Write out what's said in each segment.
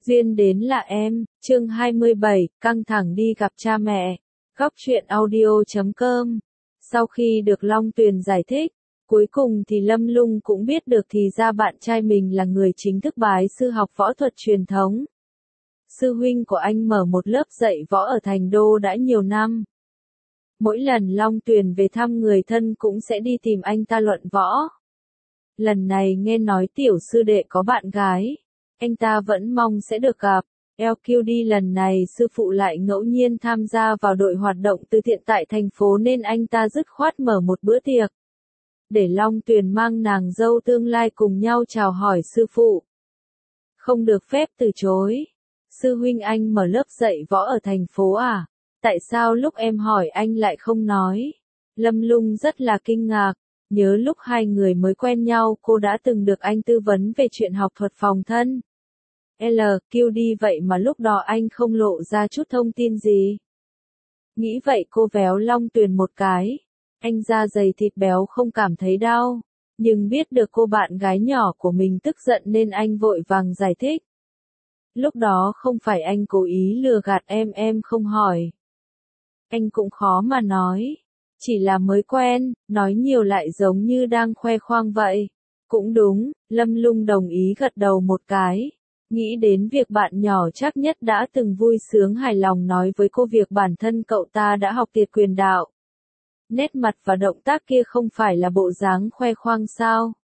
Duyên đến là em, chương 27, căng thẳng đi gặp cha mẹ. Góc truyện audio.com. Sau khi được Long Tuyền giải thích, cuối cùng thì Lâm Lung cũng biết được thì ra bạn trai mình là người chính thức bái sư học võ thuật truyền thống. Sư huynh của anh mở một lớp dạy võ ở Thành Đô đã nhiều năm. Mỗi lần Long Tuyền về thăm người thân cũng sẽ đi tìm anh ta luận võ. Lần này nghe nói tiểu sư đệ có bạn gái, anh ta vẫn mong sẽ được gặp. LQD lần này sư phụ lại ngẫu nhiên tham gia vào đội hoạt động từ thiện tại thành phố nên anh ta dứt khoát mở một bữa tiệc. Để Long Tuyền mang nàng dâu tương lai cùng nhau chào hỏi sư phụ. Không được phép từ chối. Sư huynh anh mở lớp dạy võ ở thành phố à? Tại sao lúc em hỏi anh lại không nói? Lâm Lung rất là kinh ngạc. Nhớ lúc hai người mới quen nhau cô đã từng được anh tư vấn về chuyện học thuật phòng thân. LQD vậy mà lúc đó anh không lộ ra chút thông tin gì. Nghĩ vậy cô véo Long Tuyền một cái. Anh da dày thịt béo không cảm thấy đau. Nhưng biết được cô bạn gái nhỏ của mình tức giận nên anh vội vàng giải thích. Lúc đó không phải anh cố ý lừa gạt em không hỏi. Anh cũng khó mà nói. Chỉ là mới quen, nói nhiều lại giống như đang khoe khoang vậy. Cũng đúng, Lâm Lung đồng ý gật đầu một cái. Nghĩ đến việc bạn nhỏ chắc nhất đã từng vui sướng hài lòng nói với cô việc bản thân cậu ta đã học Tiệt Quyền Đạo. Nét mặt và động tác kia không phải là bộ dáng khoe khoang sao?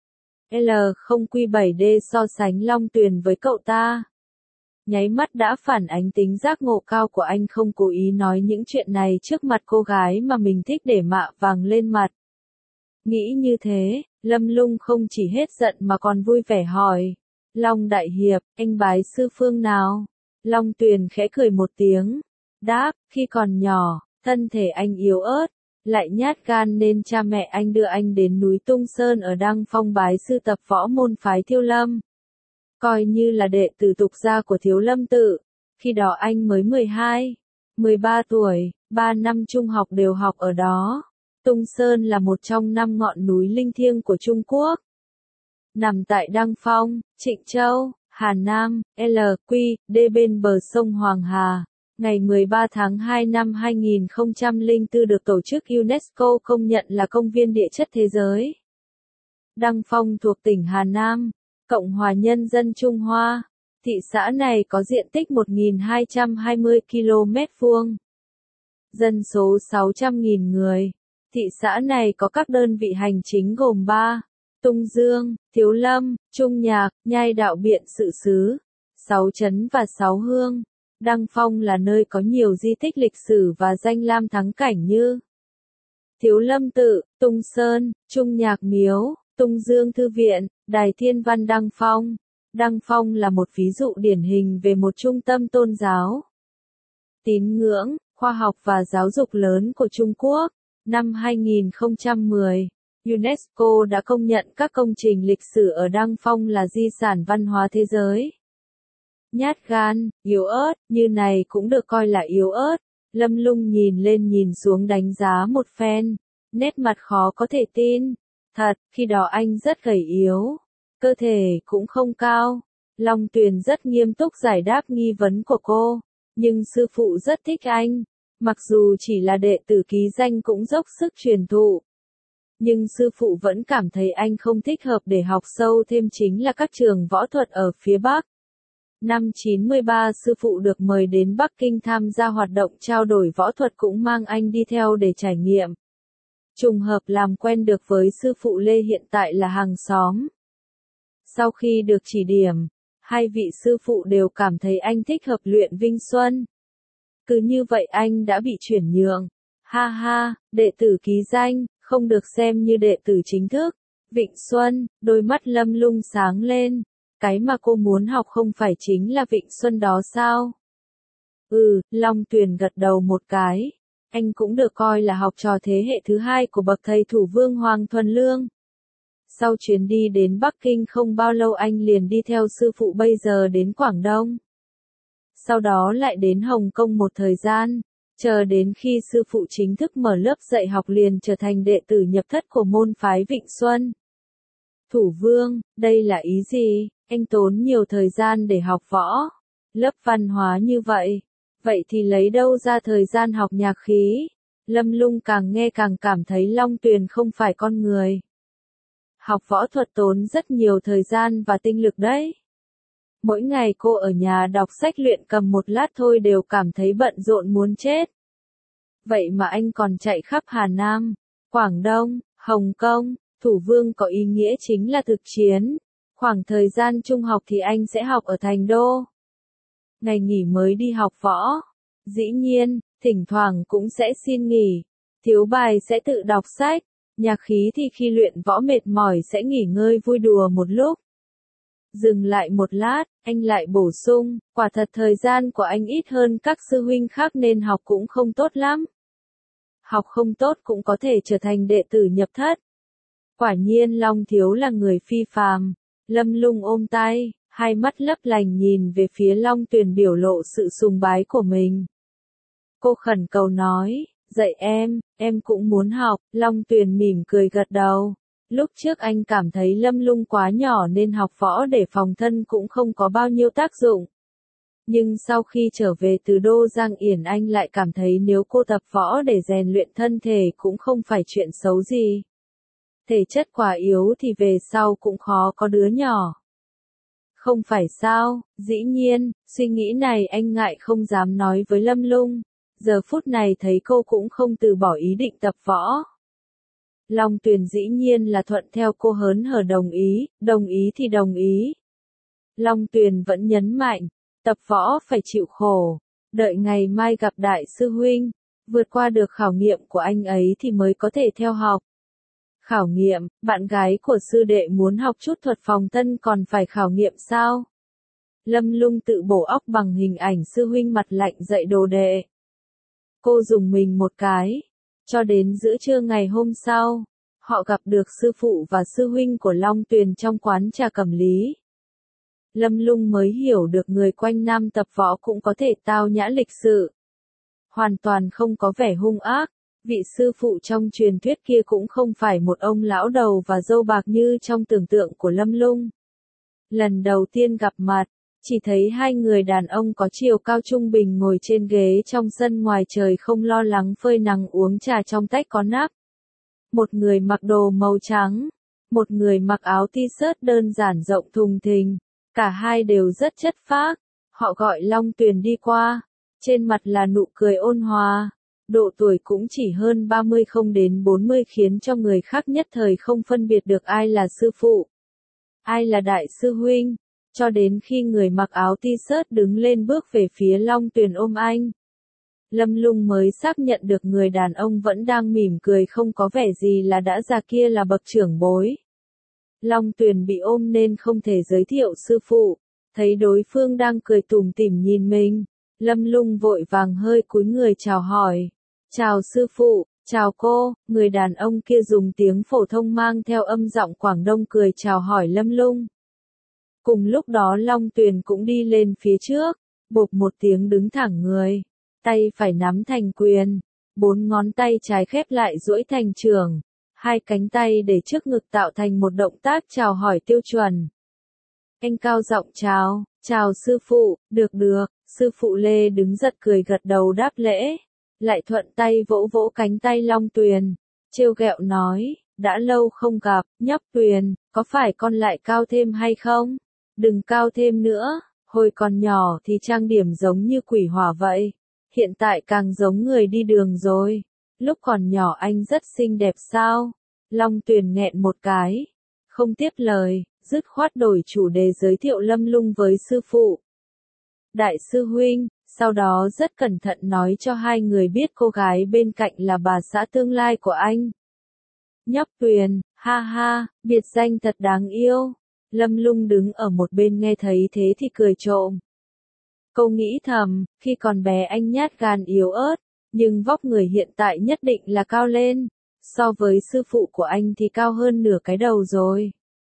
L0Q7D so sánh Long Tuyền với cậu ta. Nháy mắt đã phản ánh tính giác ngộ cao của anh không cố ý nói những chuyện này trước mặt cô gái mà mình thích để mạ vàng lên mặt. Nghĩ như thế, Lâm Lung không chỉ hết giận mà còn vui vẻ hỏi. Long Đại Hiệp, anh bái sư phương nào? Long Tuyền khẽ cười một tiếng. Đáp, khi còn nhỏ, thân thể anh yếu ớt, lại nhát gan nên cha mẹ anh đưa anh đến núi Tung Sơn ở Đăng Phong bái sư tập võ môn phái Thiêu Lâm. Coi như là đệ tử tục gia của Thiếu Lâm tự. Khi đó anh mới 12, 13 tuổi, 3 năm trung học đều học ở đó. Tung Sơn là một trong 5 ngọn núi linh thiêng của Trung Quốc. Nằm tại Đăng Phong, Trịnh Châu, Hà Nam, LQ, bên bờ sông Hoàng Hà. Ngày 13 tháng 2 năm 2004 được tổ chức UNESCO công nhận là công viên địa chất thế giới. Đăng Phong thuộc tỉnh Hà Nam, Cộng hòa Nhân dân Trung Hoa. Thị xã này có diện tích 1.220 km². Dân số 600.000 người. Thị xã này có các đơn vị hành chính gồm 3. Tung Dương, Thiếu Lâm, Trung Nhạc, Nhai Đạo Biện Sự Xứ, 6 trấn và 6 hương. Đăng Phong là nơi có nhiều di tích lịch sử và danh lam thắng cảnh như Thiếu Lâm Tự, Tung Sơn, Trung Nhạc Miếu, Tung Dương Thư Viện, Đài Thiên Văn Đăng Phong. Đăng Phong là một ví dụ điển hình về một trung tâm tôn giáo, tín ngưỡng, khoa học và giáo dục lớn của Trung Quốc. Năm 2010, UNESCO đã công nhận các công trình lịch sử ở Đăng Phong là di sản văn hóa thế giới. Nhát gan, yếu ớt, như này cũng được coi là yếu ớt. Lâm Lung nhìn lên nhìn xuống đánh giá một phen, nét mặt khó có thể tin. Thật, khi đó anh rất gầy yếu, cơ thể cũng không cao. Long Tuyền rất nghiêm túc giải đáp nghi vấn của cô, nhưng sư phụ rất thích anh. Mặc dù chỉ là đệ tử ký danh cũng dốc sức truyền thụ. Nhưng sư phụ vẫn cảm thấy anh không thích hợp để học sâu thêm chính là các trường võ thuật ở phía Bắc. Năm 93 sư phụ được mời đến Bắc Kinh tham gia hoạt động trao đổi võ thuật cũng mang anh đi theo để trải nghiệm. Trùng hợp làm quen được với sư phụ Lê hiện tại là hàng xóm. Sau khi được chỉ điểm, hai vị sư phụ đều cảm thấy anh thích hợp luyện Vinh Xuân. Cứ như vậy anh đã bị chuyển nhượng. Ha ha, đệ tử ký danh, không được xem như đệ tử chính thức. Vịnh Xuân, đôi mắt Lâm Lung sáng lên. Cái mà cô muốn học không phải chính là Vịnh Xuân đó sao? Long Tuyền gật đầu một cái. Anh cũng được coi là học trò thế hệ thứ hai của bậc thầy thủ Vương Hoàng Thuần Lương. Sau chuyến đi đến Bắc Kinh không bao lâu anh liền đi theo sư phụ bây giờ đến Quảng Đông. Sau đó lại đến Hồng Kông một thời gian, chờ đến khi sư phụ chính thức mở lớp dạy học liền trở thành đệ tử nhập thất của môn phái Vịnh Xuân. Thủ Vương, đây là ý gì? Anh tốn nhiều thời gian để học võ, lớp văn hóa như vậy. Vậy thì lấy đâu ra thời gian học nhạc khí? Lâm Lung càng nghe càng cảm thấy Long Tuyền không phải con người. Học võ thuật tốn rất nhiều thời gian và tinh lực đấy. Mỗi ngày cô ở nhà đọc sách luyện cầm một lát thôi đều cảm thấy bận rộn muốn chết. Vậy mà anh còn chạy khắp Hà Nam, Quảng Đông, Hồng Kông. Thủ Vương có ý nghĩa chính là thực chiến. Khoảng thời gian trung học thì anh sẽ học ở Thành Đô. Ngày nghỉ mới đi học võ. Dĩ nhiên, thỉnh thoảng cũng sẽ xin nghỉ. Thiếu bài sẽ tự đọc sách. Nhạc khí thì khi luyện võ mệt mỏi sẽ nghỉ ngơi vui đùa một lúc. Dừng lại một lát, anh lại bổ sung, quả thật thời gian của anh ít hơn các sư huynh khác nên học cũng không tốt lắm. Học không tốt cũng có thể trở thành đệ tử nhập thất. Quả nhiên Long Thiếu là người phi phàm. Lâm Lung ôm tay, hai mắt lấp lành nhìn về phía Long Tuyền biểu lộ sự sùng bái của mình. Cô khẩn cầu nói, dạy em cũng muốn học. Long Tuyền mỉm cười gật đầu. Lúc trước anh cảm thấy Lâm Lung quá nhỏ nên học võ để phòng thân cũng không có bao nhiêu tác dụng. Nhưng sau khi trở về từ Đô Giang Yển anh lại cảm thấy nếu cô tập võ để rèn luyện thân thể cũng không phải chuyện xấu gì. Thể chất quá yếu thì về sau cũng khó có đứa nhỏ. Không phải sao, dĩ nhiên, suy nghĩ này anh ngại không dám nói với Lâm Lung. Giờ phút này thấy cô cũng không từ bỏ ý định tập võ. Long Tuyền dĩ nhiên là thuận theo cô hớn hở đồng ý thì đồng ý. Long Tuyền vẫn nhấn mạnh, tập võ phải chịu khổ, đợi ngày mai gặp đại sư huynh, vượt qua được khảo nghiệm của anh ấy thì mới có thể theo học. Khảo nghiệm, bạn gái của sư đệ muốn học chút thuật phòng thân còn phải khảo nghiệm sao? Lâm Lung tự bổ óc bằng hình ảnh sư huynh mặt lạnh dạy đồ đệ. Cô dùng mình một cái. Cho đến giữa trưa ngày hôm sau, họ gặp được sư phụ và sư huynh của Long Tuyền trong quán trà Cẩm Lý. Lâm Lung mới hiểu được người quanh năm tập võ cũng có thể tao nhã lịch sự. Hoàn toàn không có vẻ hung ác. Vị sư phụ trong truyền thuyết kia cũng không phải một ông lão đầu và râu bạc như trong tưởng tượng của Lâm Lung. Lần đầu tiên gặp mặt, chỉ thấy hai người đàn ông có chiều cao trung bình ngồi trên ghế trong sân ngoài trời không lo lắng phơi nắng uống trà trong tách có nắp. Một người mặc đồ màu trắng, một người mặc áo t-shirt đơn giản rộng thùng thình, cả hai đều rất chất phác. Họ gọi Long Tuyền đi qua, trên mặt là nụ cười ôn hòa. Độ tuổi cũng chỉ hơn 30 không đến 40 khiến cho người khác nhất thời không phân biệt được ai là sư phụ, ai là đại sư huynh, cho đến khi người mặc áo t-shirt đứng lên bước về phía Long Tuyền ôm anh. Lâm Lung mới xác nhận được người đàn ông vẫn đang mỉm cười không có vẻ gì là đã già kia là bậc trưởng bối. Long Tuyền bị ôm nên không thể giới thiệu sư phụ, thấy đối phương đang cười tủm tỉm nhìn mình. Lâm Lung vội vàng hơi cúi người chào hỏi. Chào sư phụ, chào cô, người đàn ông kia dùng tiếng phổ thông mang theo âm giọng Quảng Đông cười chào hỏi Lâm Lung. Cùng lúc đó Long Tuyền cũng đi lên phía trước, bộp một tiếng đứng thẳng người, tay phải nắm thành quyền, 4 ngón tay trái khép lại duỗi thành chưởng, hai cánh tay để trước ngực tạo thành một động tác chào hỏi tiêu chuẩn. Anh cao giọng chào sư phụ, được, sư phụ Lê đứng giật cười gật đầu đáp lễ, lại thuận tay vỗ vỗ cánh tay Long Tuyền, trêu ghẹo nói, đã lâu không gặp, nhóc Tuyền, có phải con lại cao thêm hay không? Đừng cao thêm nữa, hồi còn nhỏ thì trang điểm giống như quỷ hỏa vậy, hiện tại càng giống người đi đường rồi, lúc còn nhỏ anh rất xinh đẹp sao? Long Tuyền nghẹn một cái, không tiếp lời, dứt khoát đổi chủ đề giới thiệu Lâm Lung với sư phụ. Đại sư huynh, sau đó rất cẩn thận nói cho hai người biết cô gái bên cạnh là bà xã tương lai của anh. Nhóc Tuyền, ha ha, biệt danh thật đáng yêu. Lâm Lung đứng ở một bên nghe thấy thế thì cười trộm. Cô nghĩ thầm, khi còn bé anh nhát gan yếu ớt, nhưng vóc người hiện tại nhất định là cao lên. So với sư phụ của anh thì cao hơn nửa cái đầu rồi.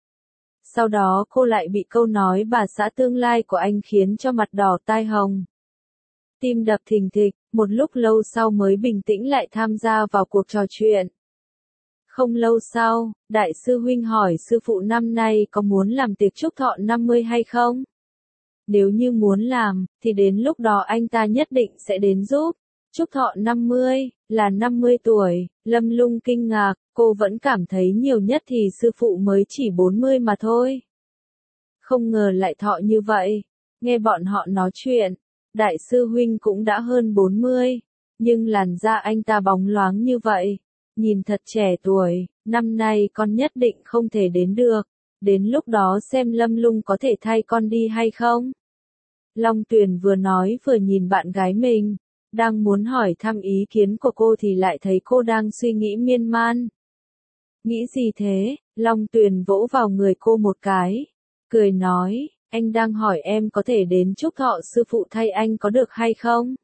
Sau đó cô lại bị câu nói bà xã tương lai của anh khiến cho mặt đỏ tai hồng. Tim đập thình thịch, một lúc lâu sau mới bình tĩnh lại tham gia vào cuộc trò chuyện. Không lâu sau, đại sư huynh hỏi sư phụ năm nay có muốn làm tiệc chúc thọ 50 hay không? Nếu như muốn làm, thì đến lúc đó anh ta nhất định sẽ đến giúp. Chúc thọ 50, là 50 tuổi, Lâm Lung kinh ngạc, cô vẫn cảm thấy nhiều nhất thì sư phụ mới chỉ 40 mà thôi. Không ngờ lại thọ như vậy. Nghe bọn họ nói chuyện, đại sư huynh cũng đã hơn 40, nhưng làn da anh ta bóng loáng như vậy, nhìn thật trẻ tuổi, năm nay con nhất định không thể đến được, đến lúc đó xem Lâm Lung có thể thay con đi hay không. Long Tuyền vừa nói vừa nhìn bạn gái mình, đang muốn hỏi thăm ý kiến của cô thì lại thấy cô đang suy nghĩ miên man. Nghĩ gì thế? Long Tuyền vỗ vào người cô một cái, cười nói, anh đang hỏi em có thể đến chúc thọ sư phụ thay anh có được hay không?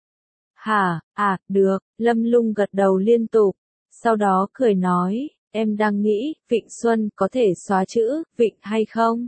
Hả, được, Lâm Lung gật đầu liên tục, sau đó cười nói, em đang nghĩ, Vịnh Xuân có thể xóa chữ, Vịnh hay không?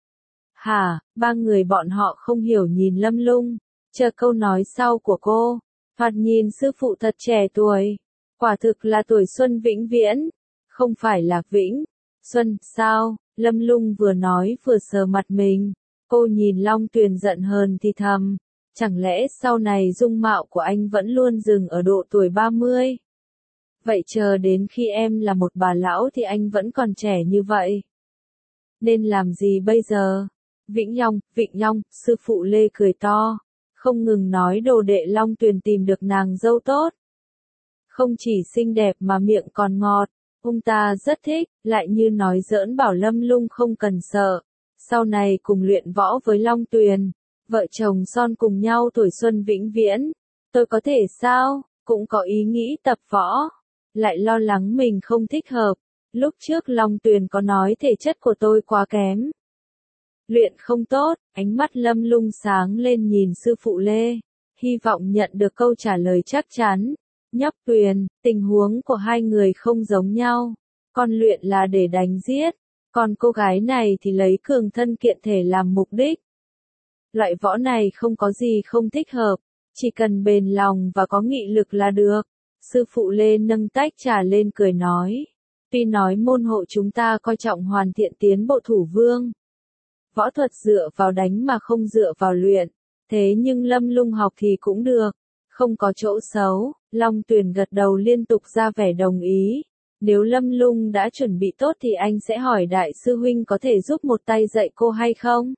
Hả, ba người bọn họ không hiểu nhìn Lâm Lung, chờ câu nói sau của cô, thoạt nhìn sư phụ thật trẻ tuổi, quả thực là tuổi xuân vĩnh viễn, không phải là vĩnh, xuân, sao? Lâm Lung vừa nói vừa sờ mặt mình, cô nhìn Long Tuyền giận hờn thì thầm, chẳng lẽ sau này dung mạo của anh vẫn luôn dừng ở độ tuổi 30? Vậy chờ đến khi em là một bà lão thì anh vẫn còn trẻ như vậy. Nên làm gì bây giờ? Vĩnh Long, sư phụ Lê cười to, không ngừng nói đồ đệ Long Tuyền tìm được nàng dâu tốt. Không chỉ xinh đẹp mà miệng còn ngọt, ông ta rất thích, lại như nói giỡn bảo Lâm Lung không cần sợ. Sau này cùng luyện võ với Long Tuyền, vợ chồng son cùng nhau tuổi xuân vĩnh viễn. Tôi có thể sao, cũng có ý nghĩ tập võ, lại lo lắng mình không thích hợp. Lúc trước Long Tuyền có nói thể chất của tôi quá kém, luyện không tốt, ánh mắt Lâm Lung sáng lên nhìn sư phụ Lê, hy vọng nhận được câu trả lời chắc chắn. Nhóc Tuyền, tình huống của hai người không giống nhau, con luyện là để đánh giết, còn cô gái này thì lấy cường thân kiện thể làm mục đích. Loại võ này không có gì không thích hợp, chỉ cần bền lòng và có nghị lực là được. Sư phụ Lê nâng tách trà lên cười nói, tuy nói môn hộ chúng ta coi trọng hoàn thiện tiến bộ thủ vương, võ thuật dựa vào đánh mà không dựa vào luyện, thế nhưng Lâm Lung học thì cũng được, không có chỗ xấu. Long Tuyền gật đầu liên tục ra vẻ đồng ý. Nếu Lâm Lung đã chuẩn bị tốt thì anh sẽ hỏi đại sư huynh có thể giúp một tay dạy cô hay không?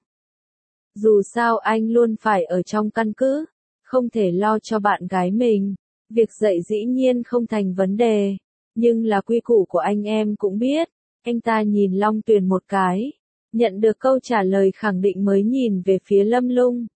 Dù sao anh luôn phải ở trong căn cứ, không thể lo cho bạn gái mình. Việc dạy dĩ nhiên không thành vấn đề, nhưng là quy củ của anh em cũng biết. Anh ta nhìn Long Tuyền một cái, nhận được câu trả lời khẳng định mới nhìn về phía Lâm Lung.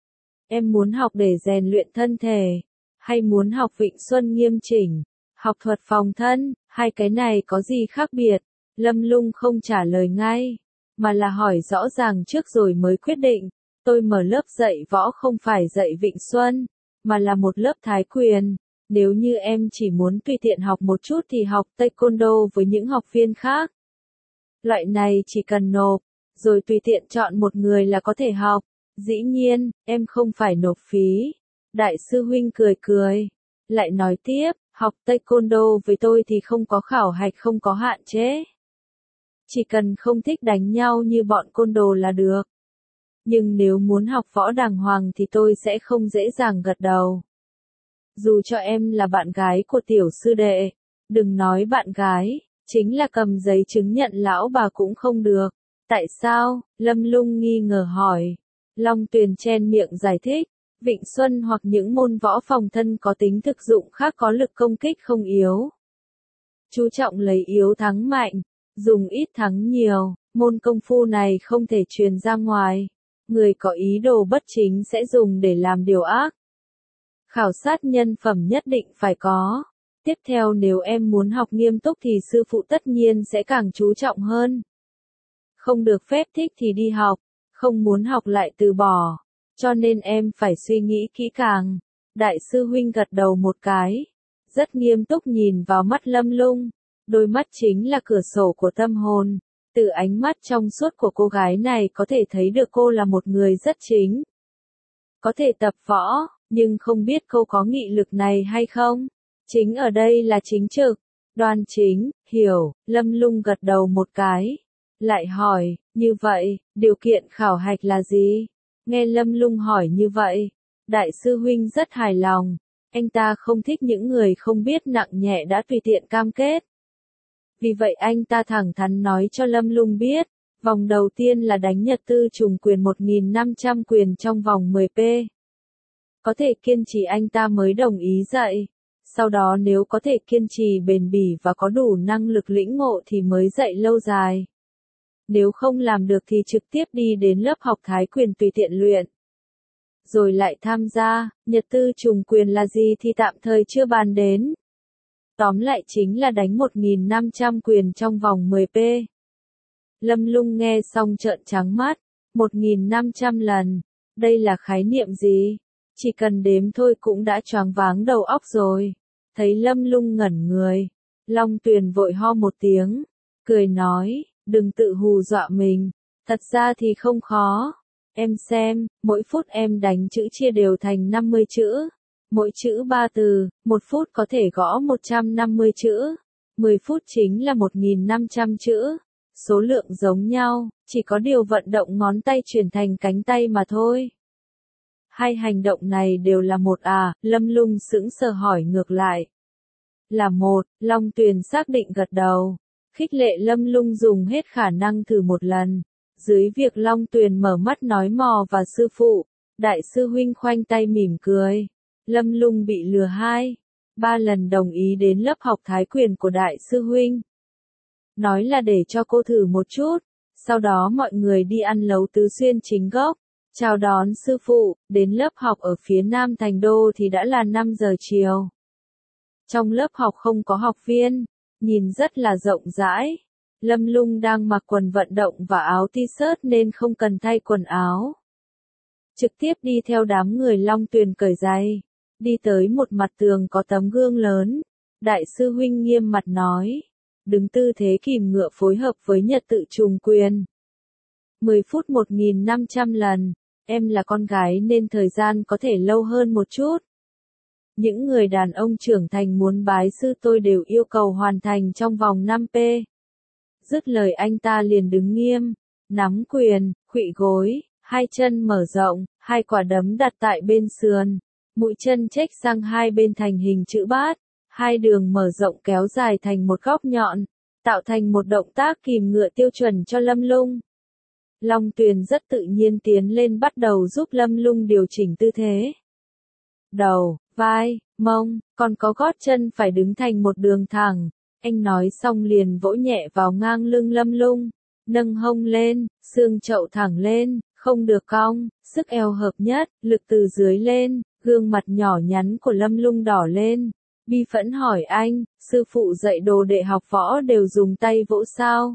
Em muốn học để rèn luyện thân thể, hay muốn học Vịnh Xuân nghiêm chỉnh, học thuật phòng thân, hai cái này có gì khác biệt? Lâm Lung không trả lời ngay, mà là hỏi rõ ràng trước rồi mới quyết định. Tôi mở lớp dạy võ không phải dạy Vịnh Xuân, mà là một lớp Thái Quyền. Nếu như em chỉ muốn tùy tiện học một chút thì học Taekwondo với những học viên khác. Loại này chỉ cần nộp, rồi tùy tiện chọn một người là có thể học. Dĩ nhiên, em không phải nộp phí. Đại sư huynh cười cười, lại nói tiếp, học Taekwondo với tôi thì không có khảo hạch không có hạn chế. Chỉ cần không thích đánh nhau như bọn côn đồ là được. Nhưng nếu muốn học võ đàng hoàng thì tôi sẽ không dễ dàng gật đầu. Dù cho em là bạn gái của tiểu sư đệ, đừng nói bạn gái, chính là cầm giấy chứng nhận lão bà cũng không được. Tại sao? Lâm Lung nghi ngờ hỏi. Long Tuyền chen miệng giải thích, Vịnh Xuân hoặc những môn võ phòng thân có tính thực dụng khác có lực công kích không yếu. Chú trọng lấy yếu thắng mạnh, dùng ít thắng nhiều, môn công phu này không thể truyền ra ngoài. Người có ý đồ bất chính sẽ dùng để làm điều ác. Khảo sát nhân phẩm nhất định phải có. Tiếp theo nếu em muốn học nghiêm túc thì sư phụ tất nhiên sẽ càng chú trọng hơn. Không được phép thích thì đi học, không muốn học lại từ bỏ. Cho nên em phải suy nghĩ kỹ càng. Đại sư huynh gật đầu một cái, rất nghiêm túc nhìn vào mắt Lâm Lung. Đôi mắt chính là cửa sổ của tâm hồn. Từ ánh mắt trong suốt của cô gái này có thể thấy được cô là một người rất chính. Có thể tập võ, nhưng không biết cô có nghị lực này hay không. Chính ở đây là chính trực. Đoan Chính, hiểu, Lâm Lung gật đầu một cái. Lại hỏi, như vậy, điều kiện khảo hạch là gì? Nghe Lâm Lung hỏi như vậy, đại sư huynh rất hài lòng. Anh ta không thích những người không biết nặng nhẹ đã tùy tiện cam kết. Vì vậy anh ta thẳng thắn nói cho Lâm Lung biết, vòng đầu tiên là đánh Nhật Tư trùng quyền 1.500 quyền trong vòng 10p. Có thể kiên trì anh ta mới đồng ý dạy. Sau đó nếu có thể kiên trì bền bỉ và có đủ năng lực lĩnh ngộ thì mới dạy lâu dài. Nếu không làm được thì trực tiếp đi đến lớp học Thái quyền tùy tiện luyện. Rồi lại tham gia, Nhật Tư trùng quyền là gì thì tạm thời chưa bàn đến. Tóm lại chính là đánh 1.500 quyền trong vòng 10p. Lâm Lung nghe xong trợn trắng mắt, 1.500 lần, đây là khái niệm gì? Chỉ cần đếm thôi cũng đã choáng váng đầu óc rồi. Thấy Lâm Lung ngẩn người, Long Tuyền vội ho một tiếng, cười nói, đừng tự hù dọa mình, thật ra thì không khó. Em xem, mỗi phút em đánh chữ chia đều thành 50 chữ. Mỗi chữ 3 từ, 1 phút có thể gõ 150 chữ. 10 phút chính là 1.500 chữ. Số lượng giống nhau, chỉ có điều vận động ngón tay chuyển thành cánh tay mà thôi. Hai hành động này đều là một à, Lâm Lung sững sờ hỏi ngược lại. Là một, Long Tuyền xác định gật đầu. Khích lệ Lâm Lung dùng hết khả năng thử một lần. Dưới việc Long Tuyền mở mắt nói mò và sư phụ, đại sư huynh khoanh tay mỉm cười. Lâm Lung bị lừa 2-3 lần đồng ý đến lớp học Thái quyền của đại sư huynh. Nói là để cho cô thử một chút, sau đó mọi người đi ăn lẩu Tứ Xuyên chính gốc, chào đón sư phụ, đến lớp học ở phía Nam Thành Đô thì đã là 5 giờ chiều. Trong lớp học không có học viên, nhìn rất là rộng rãi. Lâm Lung đang mặc quần vận động và áo t-shirt nên không cần thay quần áo. Trực tiếp đi theo đám người Long Tuyền cởi giày, đi tới một mặt tường có tấm gương lớn. Đại sư huynh nghiêm mặt nói, đứng tư thế kìm ngựa phối hợp với Nhật Tự trùng quyền. 10 phút 1.500 lần, em là con gái nên thời gian có thể lâu hơn một chút. Những người đàn ông trưởng thành muốn bái sư tôi đều yêu cầu hoàn thành trong vòng 5p. Dứt lời anh ta liền đứng nghiêm, nắm quyền, khuỵu gối, hai chân mở rộng, hai quả đấm đặt tại bên sườn, mũi chân chếch sang hai bên thành hình chữ bát, hai đường mở rộng kéo dài thành một góc nhọn, tạo thành một động tác kìm ngựa tiêu chuẩn cho Lâm Lung. Long Tuyền rất tự nhiên tiến lên bắt đầu giúp Lâm Lung điều chỉnh tư thế. Đầu, vai, mông, còn có gót chân phải đứng thành một đường thẳng. Anh nói xong liền vỗ nhẹ vào ngang lưng Lâm Lung, nâng hông lên, xương chậu thẳng lên, không được cong, sức eo hợp nhất, lực từ dưới lên, gương mặt nhỏ nhắn của Lâm Lung đỏ lên. Bi phẫn hỏi anh, sư phụ dạy đồ đệ học võ đều dùng tay vỗ sao?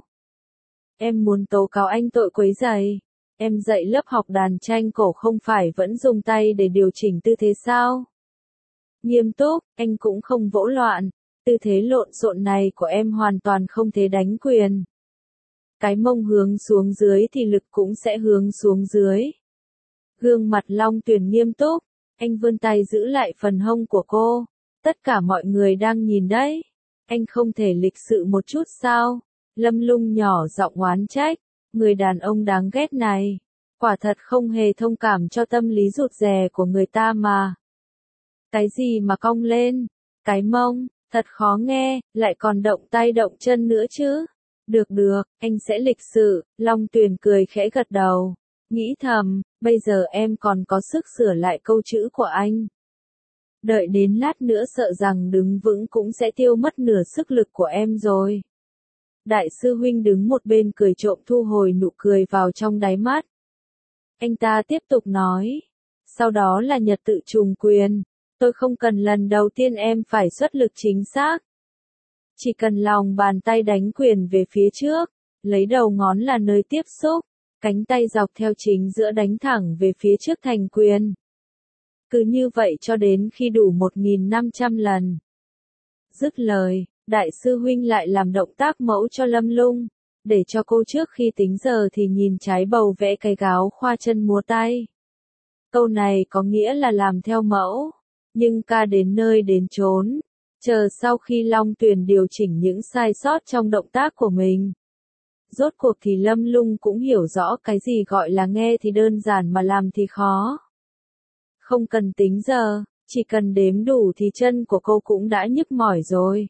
Em muốn tố cáo anh tội quấy rầy. Em dạy lớp học đàn tranh cổ không phải vẫn dùng tay để điều chỉnh tư thế sao? Nghiêm túc, anh cũng không vỗ loạn. Tư thế lộn xộn này của em hoàn toàn không thể đánh quyền. Cái mông hướng xuống dưới thì lực cũng sẽ hướng xuống dưới. Gương mặt Long Tuyền nghiêm túc, anh vươn tay giữ lại phần hông của cô. Tất cả mọi người đang nhìn đấy. Anh không thể lịch sự một chút sao? Lâm Lung nhỏ giọng oán trách. Người đàn ông đáng ghét này. Quả thật không hề thông cảm cho tâm lý rụt rè của người ta mà. Cái gì mà cong lên? Cái mông, thật khó nghe, lại còn động tay động chân nữa chứ. Được được, anh sẽ lịch sự. Long Tuyền cười khẽ gật đầu. Nghĩ thầm, bây giờ em còn có sức sửa lại câu chữ của anh. Đợi đến lát nữa sợ rằng đứng vững cũng sẽ tiêu mất nửa sức lực của em rồi. Đại sư huynh đứng một bên cười trộm thu hồi nụ cười vào trong đáy mắt. Anh ta tiếp tục nói. Sau đó là Nhật Tự trùng quyền. Tôi không cần lần đầu tiên em phải xuất lực chính xác. Chỉ cần lòng bàn tay đánh quyền về phía trước, lấy đầu ngón là nơi tiếp xúc, cánh tay dọc theo chính giữa đánh thẳng về phía trước thành quyền. Cứ như vậy cho đến khi đủ 1.500 lần. Dứt lời, đại sư huynh lại làm động tác mẫu cho Lâm Lung, để cho cô trước khi tính giờ thì nhìn trái bầu vẽ cái gáo khoa chân múa tay. Câu này có nghĩa là làm theo mẫu, nhưng ca đến nơi đến chốn, Chờ sau khi Long Tuyền điều chỉnh những sai sót trong động tác của mình. Rốt cuộc thì Lâm Lung cũng hiểu rõ cái gì gọi là nghe thì đơn giản mà làm thì khó. Không cần tính giờ, chỉ cần đếm đủ thì chân của cô cũng đã nhức mỏi rồi.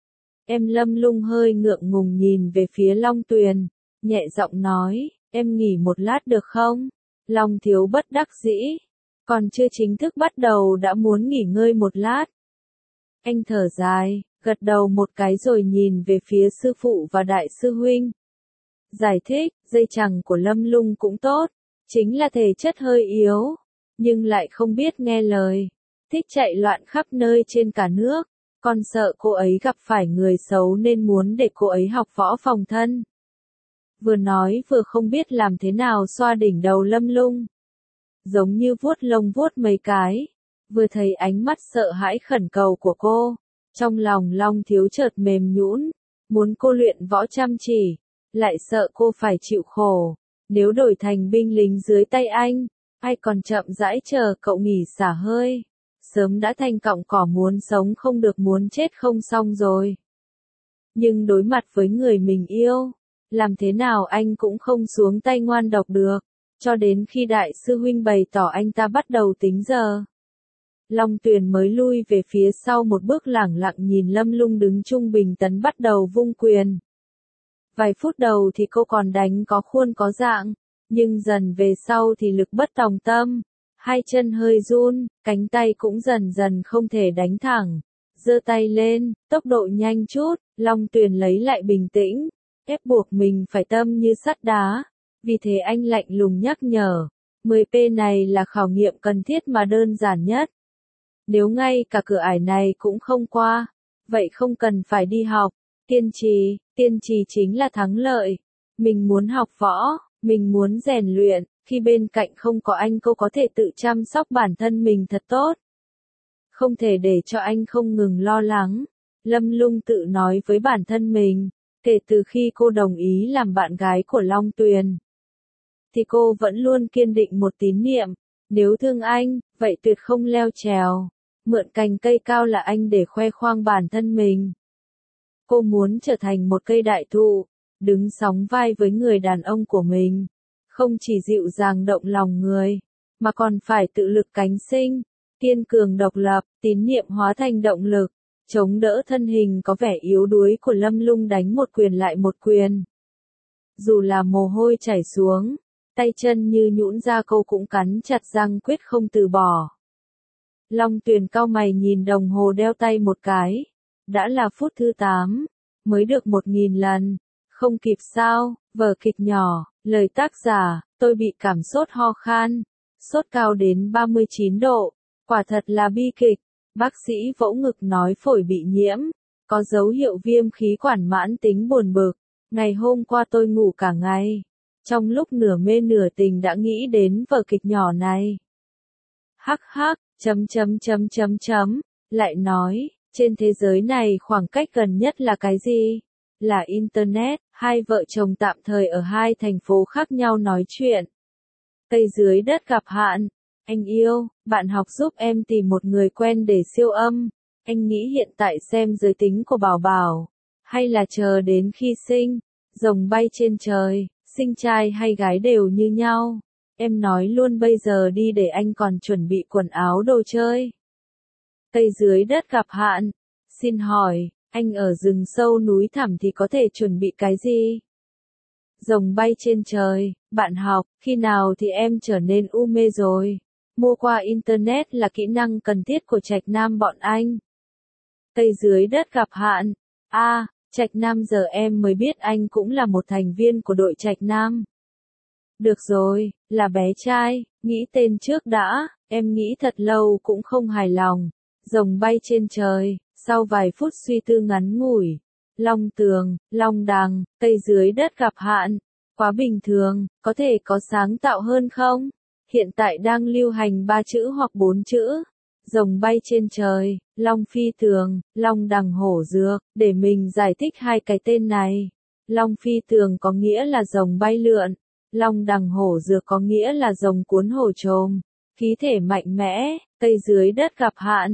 Em Lâm Lung hơi ngượng ngùng nhìn về phía Long Tuyền, nhẹ giọng nói, em nghỉ một lát được không? Long Thiếu bất đắc dĩ, còn chưa chính thức bắt đầu đã muốn nghỉ ngơi một lát. Anh thở dài, gật đầu một cái rồi nhìn về phía sư phụ và đại sư huynh. Giải thích, dây chằng của Lâm Lung cũng tốt, chính là thể chất hơi yếu, nhưng lại không biết nghe lời, thích chạy loạn khắp nơi trên cả nước, con sợ cô ấy gặp phải người xấu nên muốn để cô ấy học võ phòng thân. Vừa nói vừa không biết làm thế nào xoa đỉnh đầu Lâm Lung, giống như vuốt lông vuốt mấy cái, vừa thấy ánh mắt sợ hãi khẩn cầu của cô, trong lòng Long Thiếu chợt mềm nhũn, muốn cô luyện võ chăm chỉ, lại sợ cô phải chịu khổ, nếu đổi thành binh lính dưới tay anh, ai còn chậm rãi chờ cậu nghỉ xả hơi, sớm đã thành cọng cỏ muốn sống không được muốn chết không xong rồi. Nhưng đối mặt với người mình yêu, làm thế nào anh cũng không xuống tay ngoan độc được, cho đến khi đại sư huynh bày tỏ anh ta bắt đầu tính giờ. Long Tuyền mới lui về phía sau một bước lẳng lặng nhìn Lâm Lung đứng trung bình tấn bắt đầu vung quyền. Vài phút đầu thì cô còn đánh có khuôn có dạng, nhưng dần về sau thì lực bất tòng tâm, hai chân hơi run, cánh tay cũng dần dần không thể đánh thẳng. Giơ tay lên, tốc độ nhanh chút, Long Tuyền lấy lại bình tĩnh, ép buộc mình phải tâm như sắt đá, vì thế anh lạnh lùng nhắc nhở, 10P này là khảo nghiệm cần thiết mà đơn giản nhất. Nếu ngay cả cửa ải này cũng không qua, vậy không cần phải đi học, tiên trì chính là thắng lợi. Mình muốn học võ, mình muốn rèn luyện, khi bên cạnh không có anh cô có thể tự chăm sóc bản thân mình thật tốt. Không thể để cho anh không ngừng lo lắng, Lâm Lung tự nói với bản thân mình, kể từ khi cô đồng ý làm bạn gái của Long Tuyền. Thì cô vẫn luôn kiên định một tín niệm, nếu thương anh, vậy tuyệt không leo trèo, mượn cành cây cao là anh để khoe khoang bản thân mình. Cô muốn trở thành một cây đại thụ, đứng sóng vai với người đàn ông của mình, không chỉ dịu dàng động lòng người, mà còn phải tự lực cánh sinh, kiên cường độc lập, tín niệm hóa thành động lực, chống đỡ thân hình có vẻ yếu đuối của Lâm Lung đánh một quyền lại một quyền. Dù là mồ hôi chảy xuống, tay chân như nhũn ra cô cũng cắn chặt răng quyết không từ bỏ. Long Tuyền cau mày nhìn đồng hồ đeo tay một cái, đã là phút thứ 8, mới được 1000 lần, không kịp sao, vở kịch nhỏ, lời tác giả, tôi bị cảm sốt ho khan, sốt cao đến 39 độ, quả thật là bi kịch, bác sĩ vỗ ngực nói phổi bị nhiễm, có dấu hiệu viêm khí quản mãn tính buồn bực, ngày hôm qua tôi ngủ cả ngày, trong lúc nửa mê nửa tình đã nghĩ đến vở kịch nhỏ này. Hắc hắc, lại nói, trên thế giới này khoảng cách gần nhất là cái gì? Là Internet, hai vợ chồng tạm thời ở hai thành phố khác nhau nói chuyện. Cây dưới đất gặp hạn, anh yêu, bạn học giúp em tìm một người quen để siêu âm, anh nghĩ hiện tại xem giới tính của Bảo Bảo, hay là chờ đến khi sinh, rồng bay trên trời, sinh trai hay gái đều như nhau. Em nói luôn bây giờ đi để anh còn chuẩn bị quần áo đồ chơi. Cây dưới đất gặp hạn, xin hỏi, anh ở rừng sâu núi thẳm thì có thể chuẩn bị cái gì? Rồng bay trên trời, bạn học, khi nào thì em trở nên u mê rồi? Mua qua Internet là kỹ năng cần thiết của Trạch Nam bọn anh. Cây dưới đất gặp hạn, Trạch Nam giờ em mới biết anh cũng là một thành viên của đội Trạch Nam. Được rồi, là bé trai, nghĩ tên trước đã, em nghĩ thật lâu cũng không hài lòng. Rồng bay trên trời, sau vài phút suy tư ngắn ngủi. Long tường, long đằng, cây dưới đất gặp hạn. Quá bình thường, có thể có sáng tạo hơn không? Hiện tại đang lưu hành 3 chữ hoặc 4 chữ. Rồng bay trên trời, long phi tường, long đằng hổ dược, để mình giải thích hai cái tên này. Long phi tường có nghĩa là rồng bay lượn. Long đằng hổ dược có nghĩa là rồng cuốn hổ trồm, khí thể mạnh mẽ, cây dưới đất gặp hạn.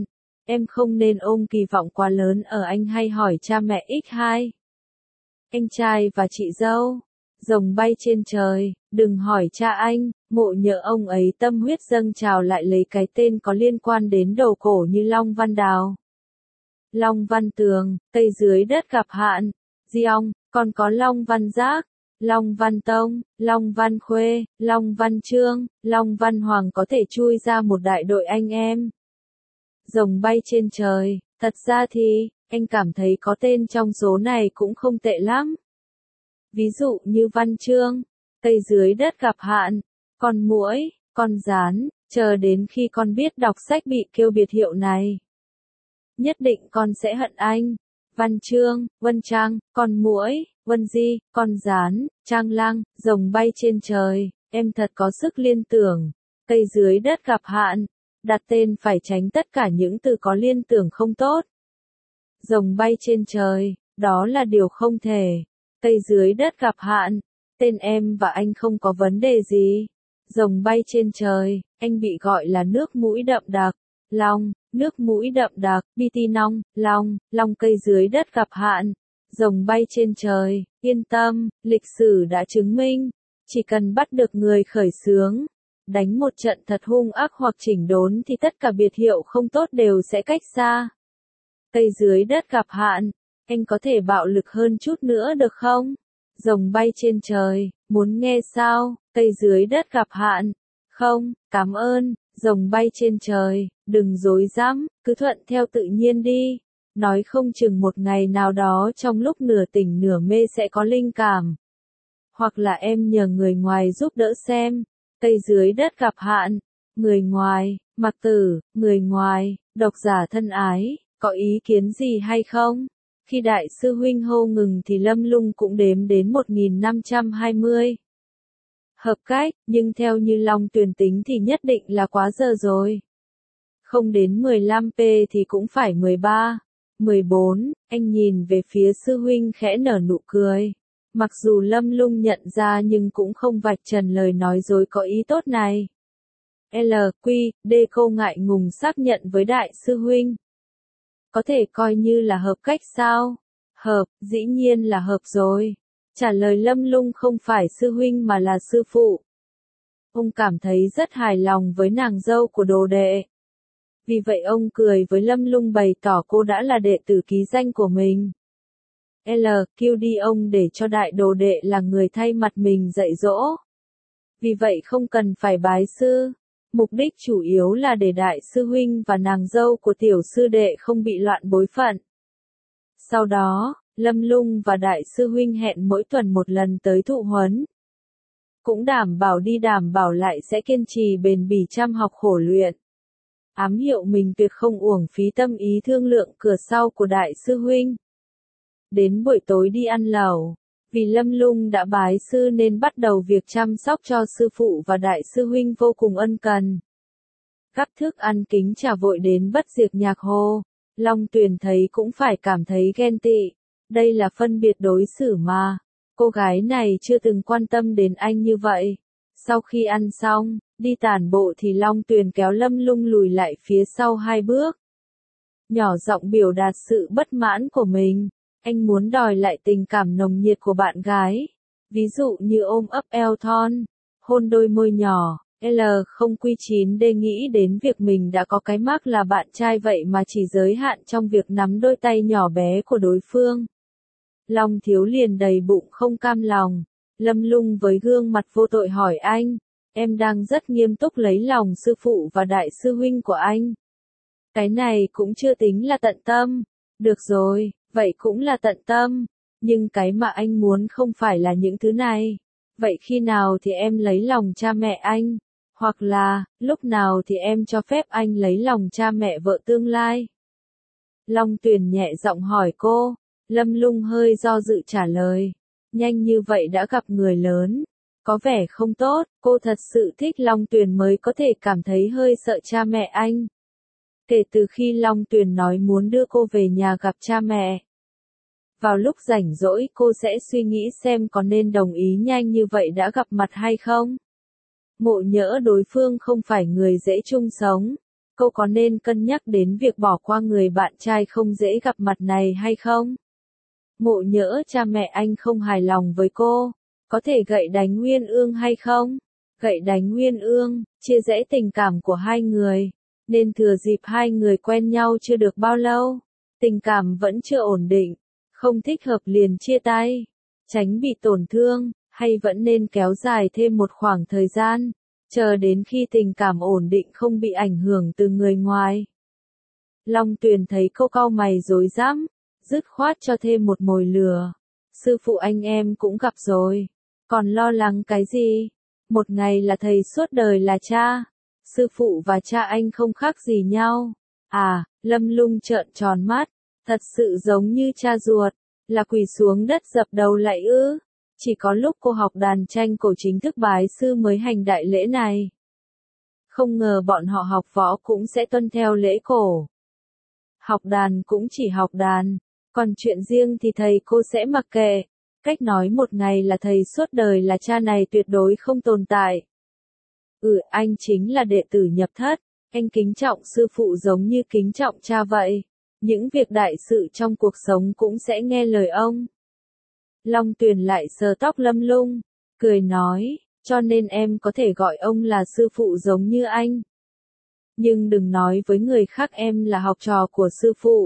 Em không nên ôm kỳ vọng quá lớn ở anh hay hỏi cha mẹ X2. Anh trai và chị dâu. Rồng bay trên trời, đừng hỏi cha anh, Ngộ nhỡ ông ấy tâm huyết dâng trào lại lấy cái tên có liên quan đến đồ cổ như Long Văn Đào, Long Văn Tường, Tây dưới đất gặp hạn, Diong, còn có Long Văn Giác, Long Văn Tông, Long Văn Khuê, Long Văn Trương, Long Văn Hoàng có thể chui ra một đại đội anh em. Rồng bay trên trời, thật ra thì, anh cảm thấy có tên trong số này cũng không tệ lắm. Ví dụ như Văn Trương, Tây dưới đất gặp hạn, con muỗi, con gián, chờ đến khi con biết đọc sách bị kêu biệt hiệu này. Nhất định con sẽ hận anh. Văn Trương, Vân Trang, con muỗi, Vân Di, con gián, Trang Lăng, rồng bay trên trời, em thật có sức liên tưởng. Tây dưới đất gặp hạn, đặt tên phải tránh tất cả những từ có liên tưởng không tốt. Rồng bay trên trời, đó là điều không thể. Tây dưới đất gặp hạn, tên em và anh không có vấn đề gì. Rồng bay trên trời, anh bị gọi là nước mũi đậm đặc. Long, nước mũi đậm đặc, BT Nong, Long, Long cây dưới đất gặp hạn. Rồng bay trên trời, yên tâm, lịch sử đã chứng minh. Chỉ cần bắt được người khởi xướng, đánh một trận thật hung ác hoặc chỉnh đốn thì tất cả biệt hiệu không tốt đều sẽ cách xa. Cây dưới đất gặp hạn, anh có thể bạo lực hơn chút nữa được không? Rồng bay trên trời, muốn nghe sao? Cây dưới đất gặp hạn. Không, cảm ơn, rồng bay trên trời, đừng dối dám, cứ thuận theo tự nhiên đi. Nói không chừng một ngày nào đó trong lúc nửa tỉnh nửa mê sẽ có linh cảm. Hoặc là em nhờ người ngoài giúp đỡ xem. Cây dưới đất gặp hạn. Người ngoài, Mặc Tử, người ngoài, độc giả thân ái, có ý kiến gì hay không? Khi đại sư huynh hô ngừng thì Lâm Lung cũng đếm đến 1520. Hợp cách, nhưng theo như Long Tuyền tính thì nhất định là quá giờ rồi. Không đến 15p thì cũng phải 13, 14, anh nhìn về phía sư huynh khẽ nở nụ cười. Mặc dù Lâm Lung nhận ra nhưng cũng không vạch trần lời nói dối có ý tốt này. LQ, cô ngại ngùng xác nhận với đại sư huynh. Có thể coi như là hợp cách sao? Hợp, dĩ nhiên là hợp rồi. Trả lời Lâm Lung không phải sư huynh mà là sư phụ. Ông cảm thấy rất hài lòng với nàng dâu của đồ đệ. Vì vậy ông cười với Lâm Lung bày tỏ cô đã là đệ tử ký danh của mình. LQ đi ông để cho đại đồ đệ là người thay mặt mình dạy dỗ. Vì vậy không cần phải bái sư. Mục đích chủ yếu là để đại sư huynh và nàng dâu của tiểu sư đệ không bị loạn bối phận. Sau đó, Lâm Lung và đại sư huynh hẹn mỗi tuần một lần tới thụ huấn. Cũng đảm bảo đi đảm bảo lại sẽ kiên trì bền bỉ chăm học khổ luyện. Ám hiệu mình tuyệt không uổng phí tâm ý thương lượng cửa sau của đại sư huynh. Đến buổi tối đi ăn lẩu, vì Lâm Lung đã bái sư nên bắt đầu việc chăm sóc cho sư phụ và đại sư huynh vô cùng ân cần. Gắp thức ăn kính trà vội đến bất diệt nhạc hồ. Long Tuyền thấy cũng phải cảm thấy ghen tị. Đây là phân biệt đối xử mà. Cô gái này chưa từng quan tâm đến anh như vậy. Sau khi ăn xong, đi tản bộ thì Long Tuyền kéo Lâm Lung lùi lại phía sau 2 bước. Nhỏ giọng biểu đạt sự bất mãn của mình. Anh muốn đòi lại tình cảm nồng nhiệt của bạn gái. Ví dụ như ôm ấp eo thon, hôn đôi môi nhỏ. L0Q9D nghĩ đến việc mình đã có cái mác là bạn trai vậy mà chỉ giới hạn trong việc nắm đôi tay nhỏ bé của đối phương. Long Thiếu liền đầy bụng không cam lòng. Lâm Lung với gương mặt vô tội hỏi anh, em đang rất nghiêm túc lấy lòng sư phụ và đại sư huynh của anh. Cái này cũng chưa tính là tận tâm. Được rồi, vậy cũng là tận tâm. Nhưng cái mà anh muốn không phải là những thứ này. Vậy khi nào thì em lấy lòng cha mẹ anh? Hoặc là, lúc nào thì em cho phép anh lấy lòng cha mẹ vợ tương lai? Long Tuyền nhẹ giọng hỏi cô. Lâm Lung hơi do dự trả lời. Nhanh như vậy đã gặp người lớn. Có vẻ không tốt, cô thật sự thích Long Tuyền mới có thể cảm thấy hơi sợ cha mẹ anh. Kể từ khi Long Tuyền nói muốn đưa cô về nhà gặp cha mẹ. Vào lúc rảnh rỗi cô sẽ suy nghĩ xem có nên đồng ý nhanh như vậy đã gặp mặt hay không. Ngộ nhỡ đối phương không phải người dễ chung sống. cô có nên cân nhắc đến việc bỏ qua người bạn trai không dễ gặp mặt này hay không? Ngộ nhỡ cha mẹ anh không hài lòng với cô, có thể gậy đánh Uyên Ương hay không? Gậy đánh Uyên Ương, chia rẽ tình cảm của hai người, nên thừa dịp hai người quen nhau chưa được bao lâu, tình cảm vẫn chưa ổn định, không thích hợp liền chia tay, tránh bị tổn thương, hay vẫn nên kéo dài thêm một khoảng thời gian, chờ đến khi tình cảm ổn định không bị ảnh hưởng từ người ngoài. Long Tuyền thấy cô cau mày rối rắm, dứt khoát cho thêm một mồi lửa. Sư phụ anh em cũng gặp rồi, còn lo lắng cái gì? Một ngày là thầy suốt đời là cha. Sư phụ và cha anh không khác gì nhau. À, Lâm Lung trợn tròn mắt, thật sự giống như cha ruột, là quỳ xuống đất dập đầu lạy ư? Chỉ có lúc cô học đàn tranh cổ chính thức bái sư mới hành đại lễ này. Không ngờ bọn họ học võ cũng sẽ tuân theo lễ cổ. Học đàn cũng chỉ học đàn, còn chuyện riêng thì thầy cô sẽ mặc kệ. Cách nói một ngày là thầy suốt đời là cha này tuyệt đối không tồn tại. Anh chính là đệ tử nhập thất, anh kính trọng sư phụ giống như kính trọng cha vậy. Những việc đại sự trong cuộc sống cũng sẽ nghe lời ông. Long Tuyền lại sờ tóc Lâm Lung, cười nói, cho nên em có thể gọi ông là sư phụ giống như anh. Nhưng đừng nói với người khác em là học trò của sư phụ.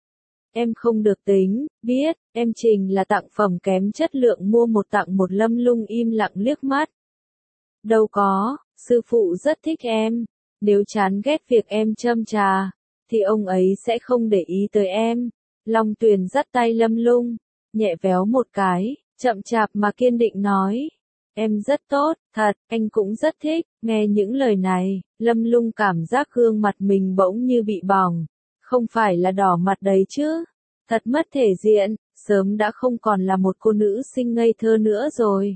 Em không được tính, biết, em Trình là tặng phẩm kém chất lượng mua một tặng một. Lâm Lung im lặng liếc mắt. Đâu có, sư phụ rất thích em, nếu chán ghét việc em châm trà, thì ông ấy sẽ không để ý tới em. Long Tuyền dắt tay Lâm Lung, nhẹ véo một cái, chậm chạp mà kiên định nói. Em rất tốt, thật, anh cũng rất thích. Nghe những lời này, Lâm Lung cảm giác gương mặt mình bỗng như bị bỏng. Không phải là đỏ mặt đấy chứ. Thật mất thể diện, sớm đã không còn là một cô nữ sinh ngây thơ nữa rồi.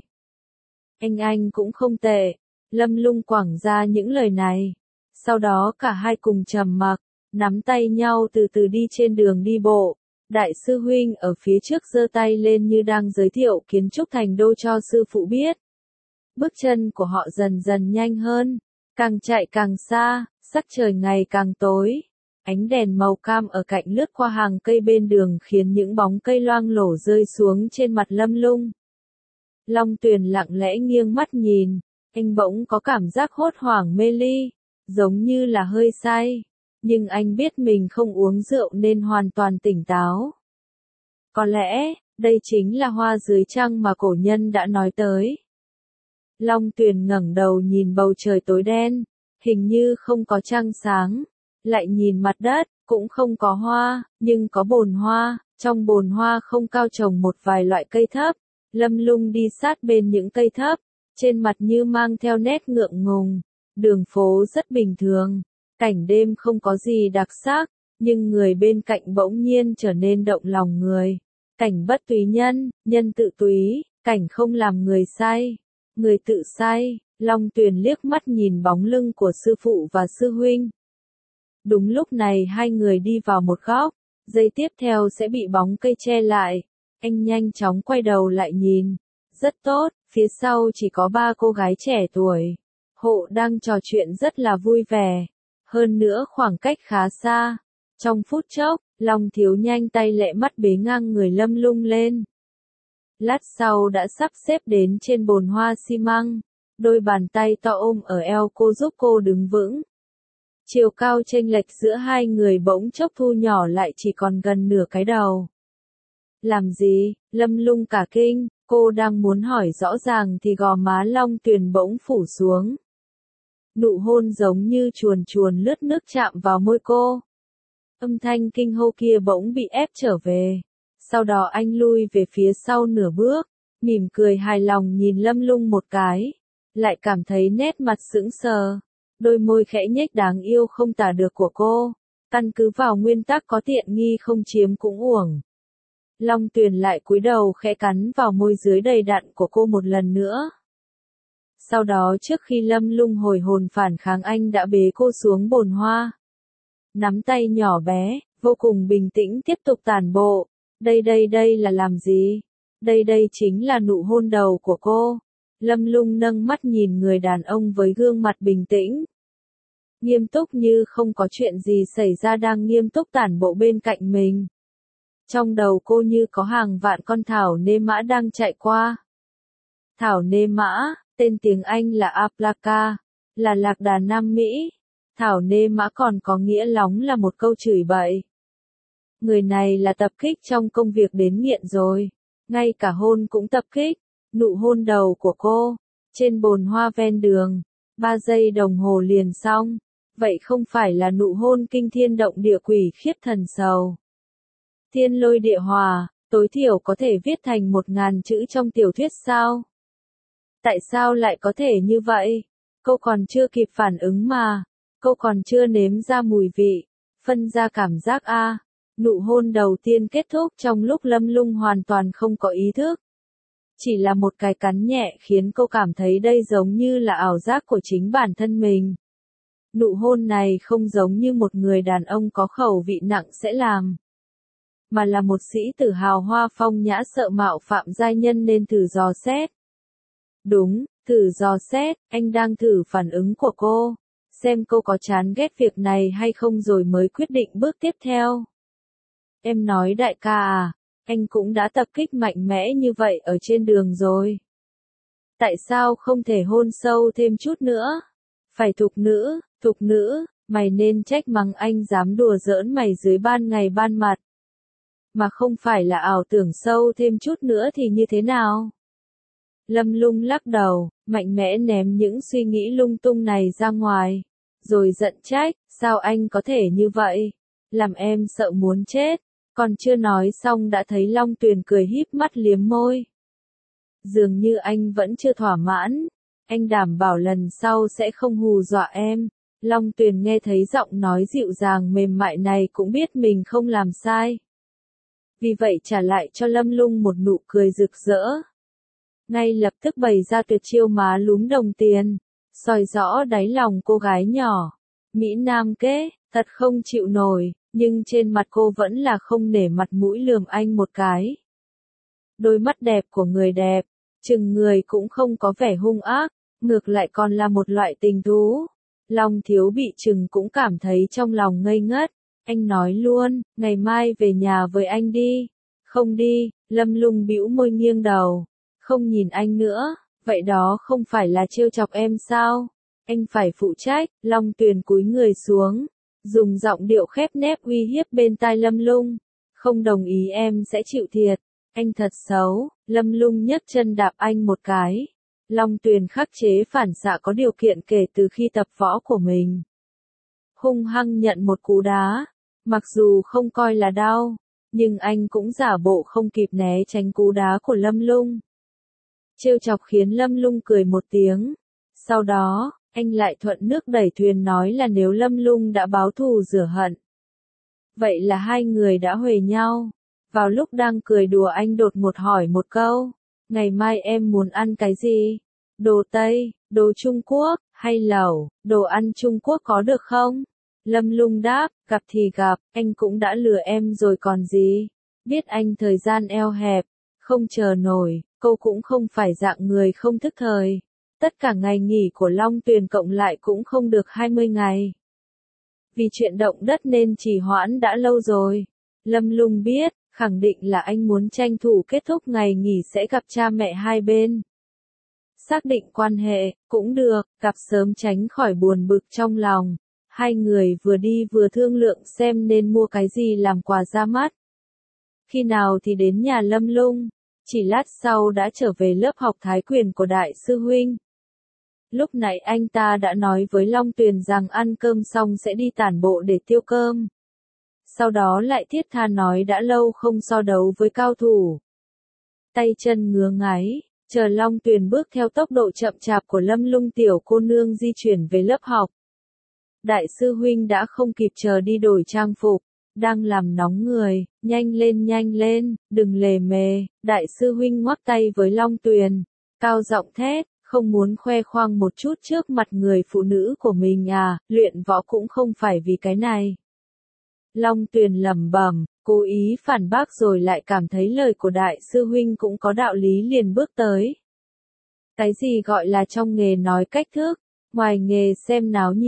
Anh cũng không tệ. Lâm Lung quẳng ra những lời này. Sau đó cả hai cùng trầm mặc, nắm tay nhau từ từ đi trên đường đi bộ. Đại sư huynh ở phía trước giơ tay lên như đang giới thiệu kiến trúc thành đô cho sư phụ biết. Bước chân của họ dần dần nhanh hơn, càng chạy càng xa, sắc trời ngày càng tối. Ánh đèn màu cam ở cạnh lướt qua hàng cây bên đường khiến những bóng cây loang lổ rơi xuống trên mặt Lâm Lung. Long Tuyền lặng lẽ nghiêng mắt nhìn, anh bỗng có cảm giác hốt hoảng mê ly, giống như là hơi say, nhưng anh biết mình không uống rượu nên hoàn toàn tỉnh táo. Có lẽ, đây chính là hoa dưới trăng mà cổ nhân đã nói tới. Long Tuyền ngẩng đầu nhìn bầu trời tối đen, hình như không có trăng sáng, lại nhìn mặt đất, cũng không có hoa, nhưng có bồn hoa, trong bồn hoa không cao trồng một vài loại cây thấp. Lâm Lung đi sát bên những cây thấp, trên mặt như mang theo nét ngượng ngùng. Đường phố rất bình thường, cảnh đêm không có gì đặc sắc, nhưng người bên cạnh bỗng nhiên trở nên động lòng người. Cảnh bất tùy nhân, nhân tự túy, cảnh không làm người say, người tự say. Long Tuyền liếc mắt nhìn bóng lưng của sư phụ và sư huynh. Đúng lúc này hai người đi vào một góc, giây tiếp theo sẽ bị bóng cây che lại. Anh nhanh chóng quay đầu lại nhìn. Rất tốt, phía sau chỉ có ba cô gái trẻ tuổi. Họ đang trò chuyện rất là vui vẻ. Hơn nữa khoảng cách khá xa. Trong phút chốc, Long Thiếu nhanh tay lẹ mắt bế ngang người Lâm Lung lên. Lát sau đã sắp xếp đến trên bồn hoa xi măng. Đôi bàn tay to ôm ở eo cô giúp cô đứng vững. Chiều cao chênh lệch giữa hai người bỗng chốc thu nhỏ lại chỉ còn gần nửa cái đầu. Làm gì? Lâm Lung cả kinh, cô đang muốn hỏi rõ ràng thì gò má Long Tuyền bỗng phủ xuống. Nụ hôn giống như chuồn chuồn lướt nước chạm vào môi cô. Âm thanh kinh hô kia bỗng bị ép trở về. Sau đó anh lui về phía sau nửa bước, mỉm cười hài lòng nhìn Lâm Lung một cái. Lại cảm thấy nét mặt sững sờ. Đôi môi khẽ nhếch đáng yêu không tả được của cô. Căn cứ vào nguyên tắc có tiện nghi không chiếm cũng uổng. Long Tuyền lại cúi đầu khẽ cắn vào môi dưới đầy đặn của cô một lần nữa. Sau đó trước khi Lâm Lung hồi hồn phản kháng anh đã bế cô xuống bồn hoa. Nắm tay nhỏ bé, vô cùng bình tĩnh tiếp tục tản bộ. Đây là làm gì? Đây chính là nụ hôn đầu của cô. Lâm Lung nâng mắt nhìn người đàn ông với gương mặt bình tĩnh. nghiêm túc như không có chuyện gì xảy ra đang nghiêm túc tản bộ bên cạnh mình. Trong đầu cô như có hàng vạn con thảo nê mã đang chạy qua. Thảo nê mã, tên tiếng Anh là Aplaca, là lạc đà Nam Mỹ. Thảo nê mã còn có nghĩa lóng là một câu chửi bậy. Người này là tập kích trong công việc đến nghiện rồi. Ngay cả hôn cũng tập kích. Nụ hôn đầu của cô, trên bồn hoa ven đường, 3 giây đồng hồ liền xong. Vậy không phải là nụ hôn kinh thiên động địa quỷ khiếp thần sầu. Thiên lôi địa hòa, tối thiểu có thể viết thành 1000 chữ trong tiểu thuyết sao? Tại sao lại có thể như vậy? Cô còn chưa kịp phản ứng mà. Cô còn chưa nếm ra mùi vị, phân ra cảm giác a. Nụ hôn đầu tiên kết thúc trong lúc Lâm Lung hoàn toàn không có ý thức. Chỉ là một cái cắn nhẹ khiến cô cảm thấy đây giống như là ảo giác của chính bản thân mình. Nụ hôn này không giống như một người đàn ông có khẩu vị nặng sẽ làm. Mà là một sĩ tử hào hoa phong nhã sợ mạo phạm giai nhân nên thử dò xét. Đúng, thử dò xét, anh đang thử phản ứng của cô. Xem cô có chán ghét việc này hay không rồi mới quyết định bước tiếp theo. Em nói đại ca à, anh cũng đã tập kích mạnh mẽ như vậy ở trên đường rồi. Tại sao không thể hôn sâu thêm chút nữa? Phải thục nữ, mày nên trách mắng anh dám đùa giỡn mày dưới ban ngày ban mặt. Mà không phải là ảo tưởng sâu thêm chút nữa thì như thế nào? Lâm Lung lắc đầu, mạnh mẽ ném những suy nghĩ lung tung này ra ngoài. Rồi giận trách, sao anh có thể như vậy? Làm em sợ muốn chết. Còn chưa nói xong đã thấy Long Tuyền cười híp mắt liếm môi. Dường như anh vẫn chưa thỏa mãn. Anh đảm bảo lần sau sẽ không hù dọa em. Long Tuyền nghe thấy giọng nói dịu dàng mềm mại này cũng biết mình không làm sai. Vì vậy trả lại cho Lâm Lung một nụ cười rực rỡ. Ngay lập tức bày ra tuyệt chiêu má lúm đồng tiền, soi rõ đáy lòng cô gái nhỏ. Mỹ Nam kế, thật không chịu nổi, nhưng trên mặt cô vẫn là không nể mặt mũi lườm anh một cái. Đôi mắt đẹp của người đẹp, chừng người cũng không có vẻ hung ác, ngược lại còn là một loại tình thú. Long Thiếu bị chừng cũng cảm thấy trong lòng ngây ngất. Anh nói luôn, ngày mai về nhà với anh đi. Không đi, Lâm Lung bĩu môi nghiêng đầu. Không nhìn anh nữa, vậy đó không phải là trêu chọc em sao? Anh phải phụ trách. Long Tuyền cúi người xuống, dùng giọng điệu khép nép uy hiếp bên tai Lâm Lung. Không đồng ý em sẽ chịu thiệt. Anh thật xấu. Lâm Lung nhấc chân đạp anh một cái. Long Tuyền khắc chế phản xạ có điều kiện kể từ khi tập võ của mình. Hung hăng nhận một cú đá. Mặc dù không coi là đau, nhưng anh cũng giả bộ không kịp né tránh cú đá của Lâm Lung. Trêu chọc khiến Lâm Lung cười một tiếng. Sau đó, anh lại thuận nước đẩy thuyền nói là nếu Lâm Lung đã báo thù rửa hận. Vậy là hai người đã huề nhau. Vào lúc đang cười đùa anh đột ngột hỏi một câu. Ngày mai em muốn ăn cái gì? Đồ Tây, đồ Trung Quốc, hay lẩu, đồ ăn Trung Quốc có được không? Lâm Lung đáp, gặp thì gặp, anh cũng đã lừa em rồi còn gì. Biết anh thời gian eo hẹp, không chờ nổi, cô cũng không phải dạng người không thức thời. Tất cả ngày nghỉ của Long Tuyền cộng lại cũng không được 20 ngày. Vì chuyện động đất nên trì hoãn đã lâu rồi. Lâm Lung biết, khẳng định là anh muốn tranh thủ kết thúc ngày nghỉ sẽ gặp cha mẹ hai bên. Xác định quan hệ, cũng được, gặp sớm tránh khỏi buồn bực trong lòng. Hai người vừa đi vừa thương lượng xem nên mua cái gì làm quà ra mắt. Khi nào thì đến nhà Lâm Lung, chỉ lát sau đã trở về lớp học thái quyền của đại sư huynh. Lúc nãy anh ta đã nói với Long Tuyền rằng ăn cơm xong sẽ đi tản bộ để tiêu cơm. Sau đó lại thiết tha nói đã lâu không so đấu với cao thủ. Tay chân ngứa ngáy, chờ Long Tuyền bước theo tốc độ chậm chạp của Lâm Lung tiểu cô nương di chuyển về lớp học. Đại sư huynh đã không kịp chờ đi đổi trang phục, đang làm nóng người, nhanh lên, đừng lề mề. Đại sư huynh ngoắc tay với Long Tuyền, cao giọng thét, không muốn khoe khoang một chút trước mặt người phụ nữ của mình à, luyện võ cũng không phải vì cái này. Long Tuyền lẩm bẩm, cố ý phản bác rồi lại cảm thấy lời của đại sư huynh cũng có đạo lý liền bước tới. Cái gì gọi là trong nghề nói cách thức, ngoài nghề xem náo nhiệt.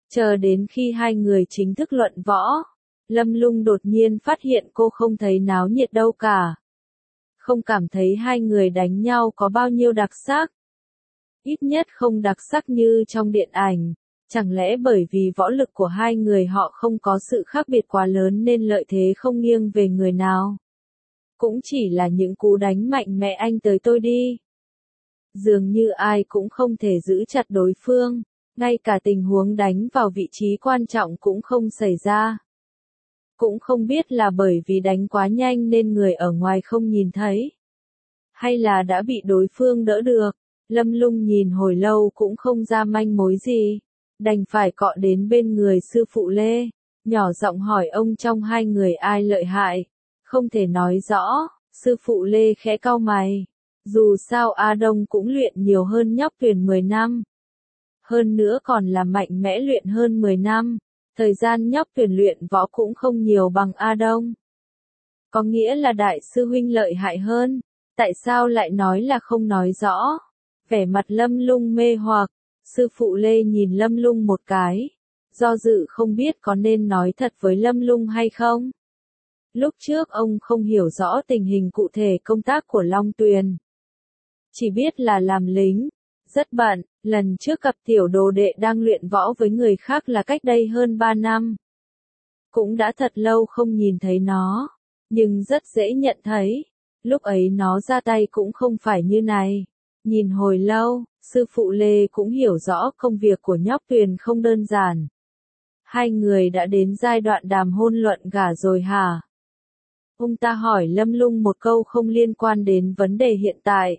Chờ đến khi hai người chính thức luận võ, Lâm Lung đột nhiên phát hiện cô không thấy náo nhiệt đâu cả. Không cảm thấy hai người đánh nhau có bao nhiêu đặc sắc. Ít nhất không đặc sắc như trong điện ảnh. Chẳng lẽ bởi vì võ lực của hai người họ không có sự khác biệt quá lớn nên lợi thế không nghiêng về người nào? Cũng chỉ là những cú đánh mạnh mẽ anh tới tôi đi. Dường như ai cũng không thể giữ chặt đối phương, ngay cả tình huống đánh vào vị trí quan trọng cũng không xảy ra. Cũng không biết là bởi vì đánh quá nhanh nên người ở ngoài không nhìn thấy, hay là đã bị đối phương đỡ được. Lâm Lung nhìn hồi lâu cũng không ra manh mối gì, đành phải cọ đến bên người sư phụ Lê, nhỏ giọng hỏi ông trong hai người ai lợi hại. Không thể nói rõ, sư phụ Lê khẽ cau mày. Dù sao A Đông cũng luyện nhiều hơn nhóc Tuyền 10 năm. Hơn nữa còn là mạnh mẽ luyện hơn 10 năm. Thời gian nhóc Tuyền luyện võ cũng không nhiều bằng A Đông. Có nghĩa là đại sư huynh lợi hại hơn. Tại sao lại nói là không nói rõ? Vẻ mặt Lâm Lung mê hoặc. Sư phụ Lê nhìn Lâm Lung một cái. Do dự không biết có nên nói thật với Lâm Lung hay không. Lúc trước ông không hiểu rõ tình hình cụ thể công tác của Long Tuyền. Chỉ biết là làm lính, rất bận, lần trước gặp tiểu đồ đệ đang luyện võ với người khác là cách đây hơn 3 năm. Cũng đã thật lâu không nhìn thấy nó, nhưng rất dễ nhận thấy, lúc ấy nó ra tay cũng không phải như này. Nhìn hồi lâu, sư phụ Lê cũng hiểu rõ công việc của nhóc Tuyền không đơn giản. Hai người đã đến giai đoạn đàm hôn luận gả rồi hả? Ông ta hỏi Lâm Lung một câu không liên quan đến vấn đề hiện tại.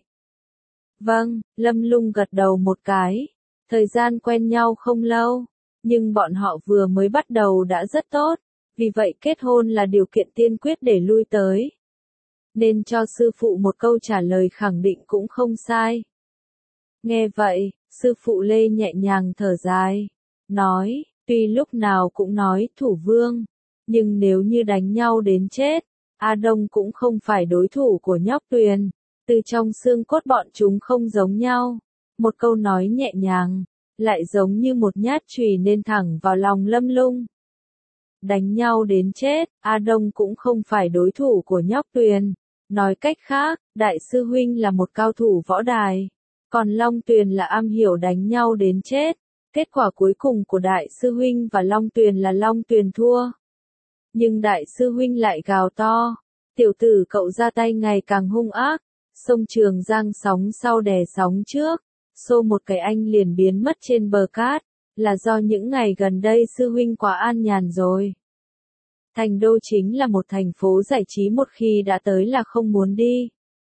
Vâng, Lâm Lung gật đầu một cái. Thời gian quen nhau không lâu, nhưng bọn họ vừa mới bắt đầu đã rất tốt, vì vậy kết hôn là điều kiện tiên quyết để lui tới. Nên cho sư phụ một câu trả lời khẳng định cũng không sai. Nghe vậy, sư phụ Lê nhẹ nhàng thở dài, nói, tuy lúc nào cũng nói thủ vương, nhưng nếu như đánh nhau đến chết, A Đông cũng không phải đối thủ của nhóc Tuyền. Từ trong xương cốt bọn chúng không giống nhau. Một câu nói nhẹ nhàng, lại giống như một nhát chùy nên thẳng vào lòng Lâm Lung. Đánh nhau đến chết, A Đông cũng không phải đối thủ của nhóc Tuyền. Nói cách khác, đại sư huynh là một cao thủ võ đài, còn Long Tuyền là am hiểu đánh nhau đến chết. Kết quả cuối cùng của đại sư huynh và Long Tuyền là Long Tuyền thua. Nhưng đại sư huynh lại gào to, tiểu tử cậu ra tay ngày càng hung ác. Sông Trường Giang sóng sau đè sóng trước, xô một cái anh liền biến mất trên bờ cát, là do những ngày gần đây sư huynh quá an nhàn rồi. Thành Đô chính là một thành phố giải trí một khi đã tới là không muốn đi.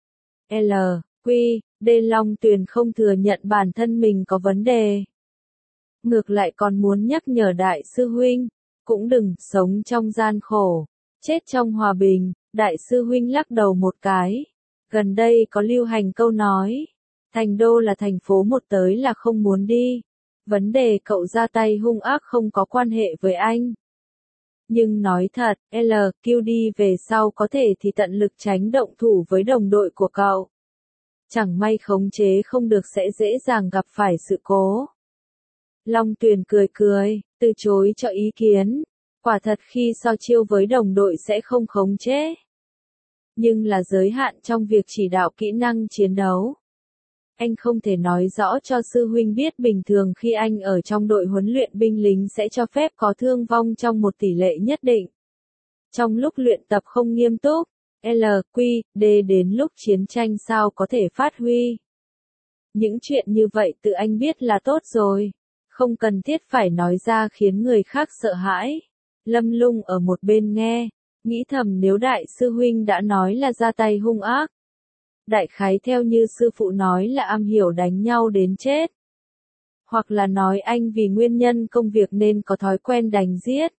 L. Quy, D. Long Tuyền không thừa nhận bản thân mình có vấn đề. Ngược lại còn muốn nhắc nhở đại sư huynh, cũng đừng sống trong gian khổ, chết trong hòa bình. Đại sư huynh lắc đầu một cái. Gần đây có lưu hành câu nói, Thành Đô là thành phố một tới là không muốn đi. Vấn đề cậu ra tay hung ác không có quan hệ với anh. Nhưng nói thật, LQ đi về sau có thể thì tận lực tránh động thủ với đồng đội của cậu. Chẳng may khống chế không được sẽ dễ dàng gặp phải sự cố. Long Tuyền cười cười, từ chối cho ý kiến. Quả thật khi so chiêu với đồng đội sẽ không khống chế. Nhưng là giới hạn trong việc chỉ đạo kỹ năng chiến đấu. Anh không thể nói rõ cho sư huynh biết bình thường khi anh ở trong đội huấn luyện binh lính sẽ cho phép có thương vong trong một tỷ lệ nhất định. Trong lúc luyện tập không nghiêm túc, LQ, D đến lúc chiến tranh sao có thể phát huy. Những chuyện như vậy tự anh biết là tốt rồi, không cần thiết phải nói ra khiến người khác sợ hãi. Lâm Lung ở một bên nghe, nghĩ thầm nếu đại sư huynh đã nói là ra tay hung ác. Đại khái theo như sư phụ nói là am hiểu đánh nhau đến chết. Hoặc là nói anh vì nguyên nhân công việc nên có thói quen đánh giết.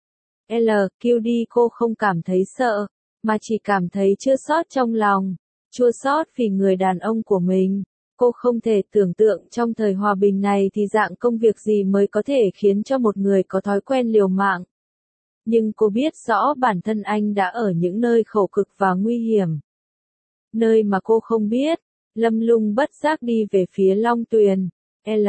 LQD cô không cảm thấy sợ, mà chỉ cảm thấy chua xót trong lòng. Chua xót vì người đàn ông của mình. Cô không thể tưởng tượng trong thời hòa bình này thì dạng công việc gì mới có thể khiến cho một người có thói quen liều mạng. Nhưng cô biết rõ bản thân anh đã ở những nơi khổ cực và nguy hiểm. Nơi mà cô không biết, Lâm Lung bất giác đi về phía Long Tuyền.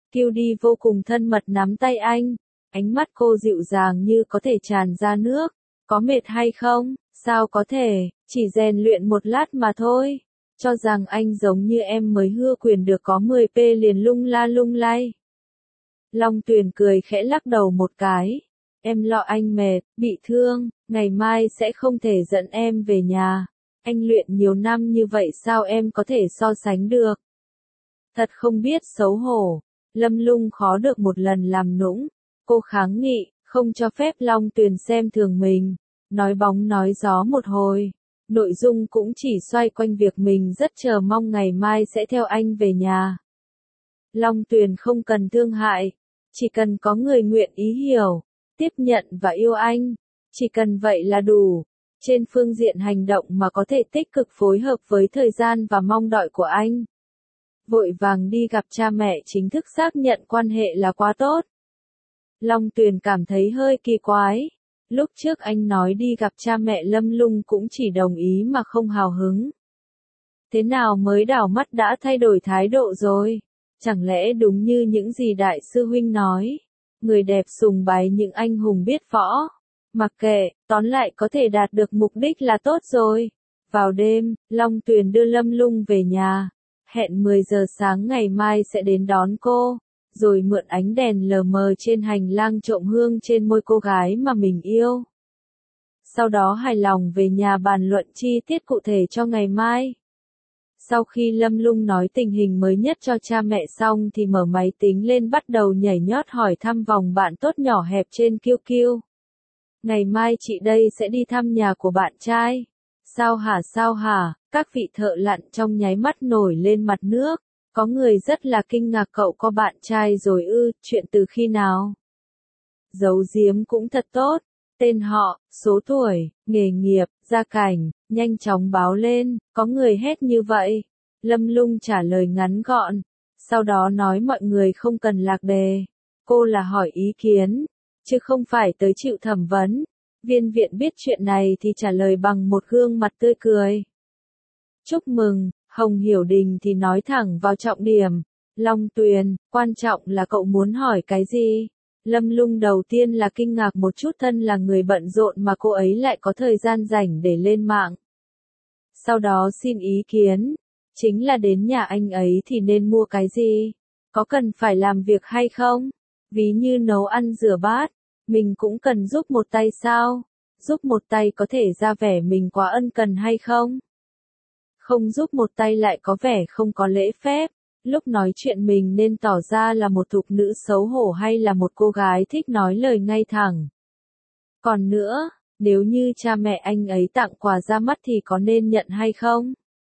Kiêu đi vô cùng thân mật nắm tay anh, ánh mắt cô dịu dàng như có thể tràn ra nước. Có mệt hay không? Sao có thể, chỉ rèn luyện một lát mà thôi. Cho rằng anh giống như em mới hưa quyền được có 10p liền lung la lung lay. Long Tuyền cười khẽ lắc đầu một cái. Em lo anh mệt, bị thương, ngày mai sẽ không thể dẫn em về nhà. Anh luyện nhiều năm như vậy sao em có thể so sánh được? Thật không biết xấu hổ. Lâm Lung khó được một lần làm nũng. Cô kháng nghị, không cho phép Long Tuyền xem thường mình. Nói bóng nói gió một hồi. Nội dung cũng chỉ xoay quanh việc mình rất chờ mong ngày mai sẽ theo anh về nhà. Long Tuyền không cần thương hại. Chỉ cần có người nguyện ý hiểu, tiếp nhận và yêu anh. Chỉ cần vậy là đủ. Trên phương diện hành động mà có thể tích cực phối hợp với thời gian và mong đợi của anh. Vội vàng đi gặp cha mẹ chính thức xác nhận quan hệ là quá tốt. Long Tuyền cảm thấy hơi kỳ quái. Lúc trước anh nói đi gặp cha mẹ Lâm Lung cũng chỉ đồng ý mà không hào hứng. Thế nào mới đảo mắt đã thay đổi thái độ rồi? Chẳng lẽ đúng như những gì đại sư huynh nói? Người đẹp sùng bái những anh hùng biết võ. Mặc kệ, tóm lại có thể đạt được mục đích là tốt rồi. Vào đêm, Long Tuyền đưa Lâm Lung về nhà. Hẹn 10 giờ sáng ngày mai sẽ đến đón cô. Rồi mượn ánh đèn lờ mờ trên hành lang trộm hương trên môi cô gái mà mình yêu. Sau đó hài lòng về nhà bàn luận chi tiết cụ thể cho ngày mai. Sau khi Lâm Lung nói tình hình mới nhất cho cha mẹ xong thì mở máy tính lên bắt đầu nhảy nhót hỏi thăm vòng bạn tốt nhỏ hẹp trên QQ. Ngày mai chị đây sẽ đi thăm nhà của bạn trai. Sao hả, các vị thợ lặn trong nháy mắt nổi lên mặt nước. Có người rất là kinh ngạc cậu có bạn trai rồi ư, chuyện từ khi nào? Giấu giếm cũng thật tốt. Tên họ, số tuổi, nghề nghiệp, gia cảnh, nhanh chóng báo lên, có người hét như vậy. Lâm Lung trả lời ngắn gọn, sau đó nói mọi người không cần lạc đề. Cô là hỏi ý kiến, chứ không phải tới chịu thẩm vấn. Viên viện biết chuyện này thì trả lời bằng một gương mặt tươi cười. Chúc mừng, Hồng Hiểu Đình thì nói thẳng vào trọng điểm. Long Tuyền, quan trọng là cậu muốn hỏi cái gì? Lâm Lung đầu tiên là kinh ngạc một chút, thân là người bận rộn mà cô ấy lại có thời gian rảnh để lên mạng. Sau đó xin ý kiến, chính là đến nhà anh ấy thì nên mua cái gì? Có cần phải làm việc hay không? Ví như nấu ăn rửa bát, mình cũng cần giúp một tay sao? Giúp một tay có thể ra vẻ mình quá ân cần hay không? Không giúp một tay lại có vẻ không có lễ phép. Lúc nói chuyện mình nên tỏ ra là một thục nữ xấu hổ hay là một cô gái thích nói lời ngay thẳng. Còn nữa, nếu như cha mẹ anh ấy tặng quà ra mắt thì có nên nhận hay không?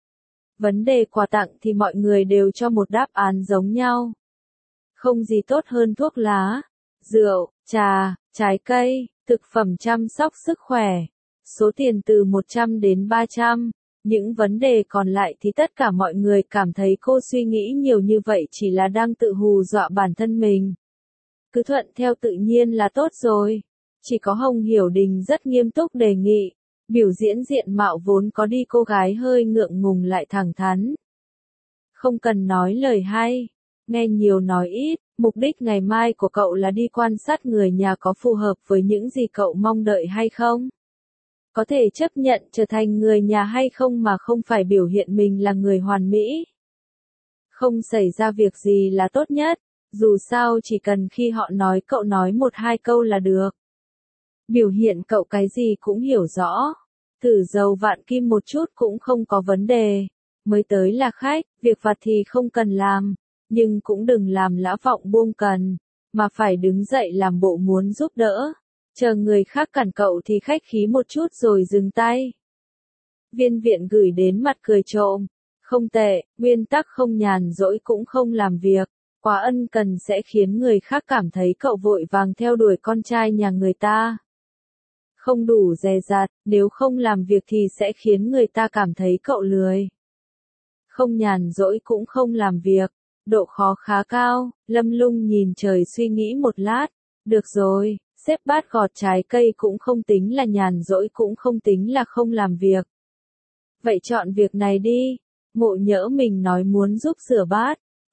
Vấn đề quà tặng thì mọi người đều cho một đáp án giống nhau. Không gì tốt hơn thuốc lá, rượu, trà, trái cây, thực phẩm chăm sóc sức khỏe. Số tiền từ 100 đến 300. Những vấn đề còn lại thì tất cả mọi người cảm thấy cô suy nghĩ nhiều như vậy chỉ là đang tự hù dọa bản thân mình. Cứ thuận theo tự nhiên là tốt rồi. Chỉ có Hồng Hiểu Đình rất nghiêm túc đề nghị. Biểu diễn diện mạo vốn có đi cô gái hơi ngượng ngùng lại thẳng thắn. Không cần nói lời hay. Nghe nhiều nói ít, mục đích ngày mai của cậu là đi quan sát người nhà có phù hợp với những gì cậu mong đợi hay không? Có thể chấp nhận trở thành người nhà hay không mà không phải biểu hiện mình là người hoàn mỹ. Không xảy ra việc gì là tốt nhất, dù sao chỉ cần khi họ nói cậu nói một hai câu là được. Biểu hiện cậu cái gì cũng hiểu rõ. Thử dầu vạn kim một chút cũng không có vấn đề. Mới tới là khách, việc vặt thì không cần làm, nhưng cũng đừng làm lã vọng buông cần, mà phải đứng dậy làm bộ muốn giúp đỡ. Chờ người khác cản cậu thì khách khí một chút rồi dừng tay. Viên viện gửi đến mặt cười trộm. Không tệ, nguyên tắc không nhàn rỗi cũng không làm việc. Quá ân cần sẽ khiến người khác cảm thấy cậu vội vàng theo đuổi con trai nhà người ta. Không đủ dè dặt, nếu không làm việc thì sẽ khiến người ta cảm thấy cậu lười. Không nhàn rỗi cũng không làm việc. Độ khó khá cao. Lâm Lung nhìn trời suy nghĩ một lát. Được rồi. Xếp bát gọt trái cây cũng không tính là nhàn rỗi cũng không tính là không làm việc. Vậy chọn việc này đi. Ngộ nhỡ mình nói muốn giúp rửa bát,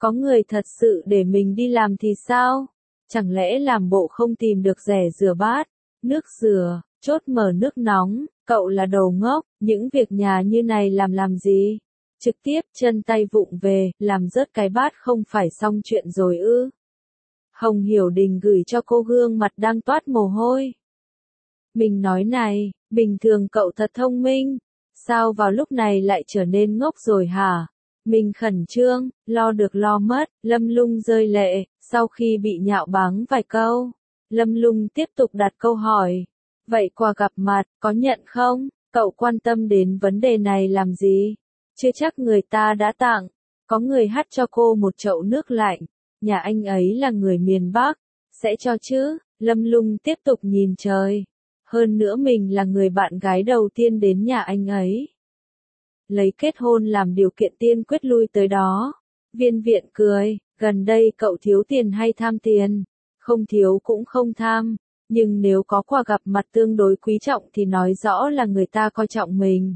Có người thật sự để mình đi làm thì sao? Chẳng lẽ làm bộ không tìm được rẻ rửa bát, nước rửa, chốt mở nước nóng, cậu là đồ ngốc, những việc nhà như này làm gì? Trực tiếp chân tay vụng về, làm rớt cái bát không phải xong chuyện rồi ư? Hồng Hiểu Đình gửi cho cô gương mặt đang toát mồ hôi. Mình nói này, bình thường cậu thật thông minh, sao vào lúc này lại trở nên ngốc rồi hả? Mình khẩn trương, lo được lo mất, Lâm Lung rơi lệ, sau khi bị nhạo báng vài câu. Lâm Lung tiếp tục đặt câu hỏi. Vậy quà gặp mặt, có nhận không? Cậu quan tâm đến vấn đề này làm gì? Chưa chắc người ta đã tặng. Có người hắt cho cô một chậu nước lạnh. Nhà anh ấy là người miền Bắc. Sẽ cho chứ? Lâm Lung tiếp tục nhìn trời. Hơn nữa mình là người bạn gái đầu tiên đến nhà anh ấy. Lấy kết hôn làm điều kiện tiên quyết lui tới đó. Viên Viện cười, gần đây cậu thiếu tiền hay tham tiền? Không thiếu cũng không tham, nhưng nếu có quà gặp mặt tương đối quý trọng thì nói rõ là người ta coi trọng mình.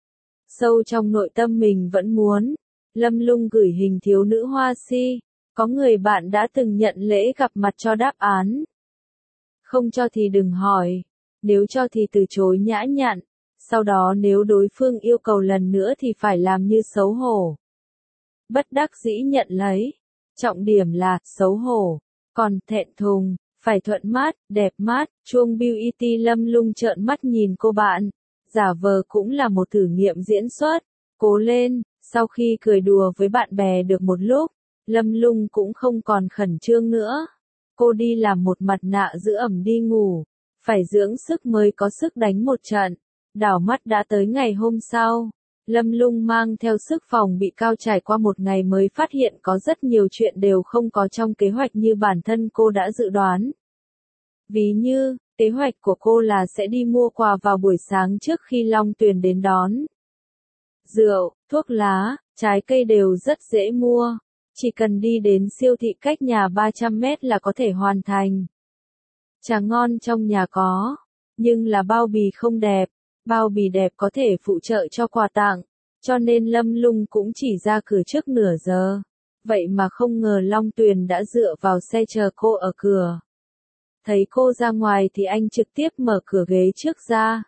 Sâu trong nội tâm mình vẫn muốn. Lâm Lung gửi hình thiếu nữ hoa si. Có người bạn đã từng nhận lễ gặp mặt cho đáp án. Không cho thì đừng hỏi. Nếu cho thì từ chối nhã nhặn. Sau đó nếu đối phương yêu cầu lần nữa thì phải làm như xấu hổ. Bất đắc dĩ nhận lấy. Trọng điểm là xấu hổ. Còn thẹn thùng, phải thuận mát, đẹp mát. Chuông Beauty Lâm Lung trợn mắt nhìn cô bạn. Giả vờ cũng là một thử nghiệm diễn xuất. Cố lên, sau khi cười đùa với bạn bè được một lúc, Lâm Lung cũng không còn khẩn trương nữa. Cô đi làm một mặt nạ giữ ẩm đi ngủ. Phải dưỡng sức mới có sức đánh một trận. Đảo mắt đã tới ngày hôm sau. Lâm Lung mang theo sức phòng bị cao trải qua một ngày mới phát hiện có rất nhiều chuyện đều không có trong kế hoạch như bản thân cô đã dự đoán. Ví như, kế hoạch của cô là sẽ đi mua quà vào buổi sáng trước khi Long Tuyền đến đón. Rượu, thuốc lá, trái cây đều rất dễ mua. Chỉ cần đi đến siêu thị cách nhà 300 mét là có thể hoàn thành. Trà ngon trong nhà có, nhưng là bao bì không đẹp. Bao bì đẹp có thể phụ trợ cho quà tặng, cho nên Lâm Lung cũng chỉ ra cửa trước nửa giờ. Vậy mà không ngờ Long Tuyền đã dựa vào xe chờ cô ở cửa. Thấy cô ra ngoài thì anh trực tiếp mở cửa ghế trước ra.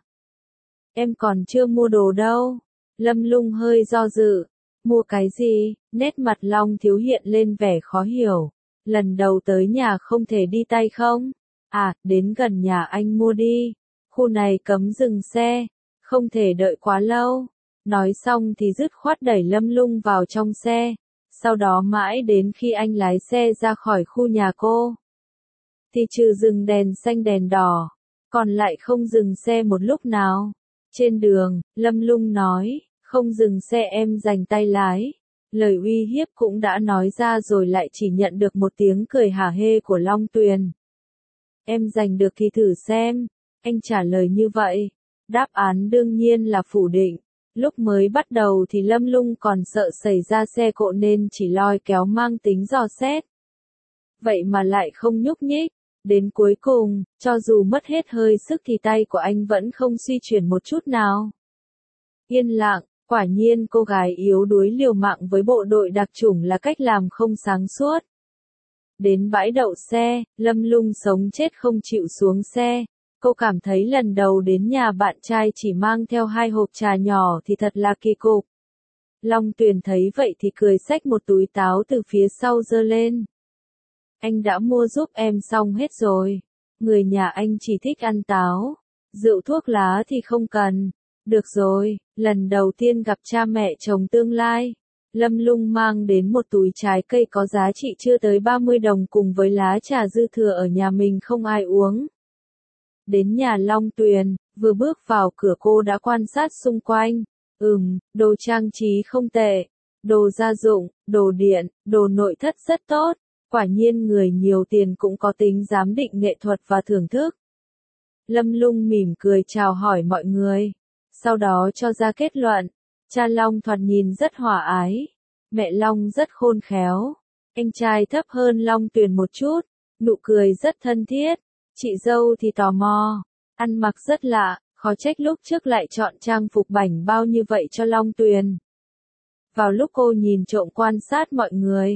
Em còn chưa mua đồ đâu. Lâm Lung hơi do dự. Mua cái gì? Nét mặt Long Thiếu hiện lên vẻ khó hiểu. Lần đầu tới nhà không thể đi tay không? À, đến gần nhà anh mua đi. Khu này cấm dừng xe, không thể đợi quá lâu. Nói xong thì dứt khoát đẩy Lâm Lung vào trong xe. Sau đó mãi đến khi anh lái xe ra khỏi khu nhà cô, thì trừ dừng đèn xanh đèn đỏ, còn lại không dừng xe một lúc nào. Trên đường, Lâm Lung nói, không dừng xe em giành tay lái. Lời uy hiếp cũng đã nói ra rồi lại chỉ nhận được một tiếng cười hả hê của Long Tuyền. Em giành được thì thử xem. Anh trả lời như vậy. Đáp án đương nhiên là phủ định. Lúc mới bắt đầu thì Lâm Lung còn sợ xảy ra xe cộ nên chỉ lôi kéo mang tính dò xét. Vậy mà lại không nhúc nhích. Đến cuối cùng, cho dù mất hết hơi sức thì tay của anh vẫn không suy chuyển một chút nào. Yên lặng, quả nhiên cô gái yếu đuối liều mạng với bộ đội đặc chủng là cách làm không sáng suốt. Đến bãi đậu xe, Lâm Lung sống chết không chịu xuống xe. Cô cảm thấy lần đầu đến nhà bạn trai chỉ mang theo 2 hộp trà nhỏ thì thật là kỳ cục. Long Tuyền thấy vậy thì cười xách một túi táo từ phía sau giơ lên. Anh đã mua giúp em xong hết rồi. Người nhà anh chỉ thích ăn táo. Rượu thuốc lá thì không cần. Được rồi, lần đầu tiên gặp cha mẹ chồng tương lai. Lâm Lung mang đến một túi trái cây có giá trị chưa tới 30 đồng cùng với lá trà dư thừa ở nhà mình không ai uống. Đến nhà Long Tuyền, vừa bước vào cửa cô đã quan sát xung quanh. Đồ trang trí không tệ. Đồ gia dụng, đồ điện, đồ nội thất rất tốt. Quả nhiên người nhiều tiền cũng có tính giám định nghệ thuật và thưởng thức. Lâm Lung mỉm cười chào hỏi mọi người. Sau đó cho ra kết luận. Cha Long thoạt nhìn rất hòa ái. Mẹ Long rất khôn khéo. Anh trai thấp hơn Long Tuyền một chút. Nụ cười rất thân thiết. Chị dâu thì tò mò. Ăn mặc rất lạ. Khó trách lúc trước lại chọn trang phục bảnh bao như vậy cho Long Tuyền. Vào lúc cô nhìn trộm quan sát mọi người,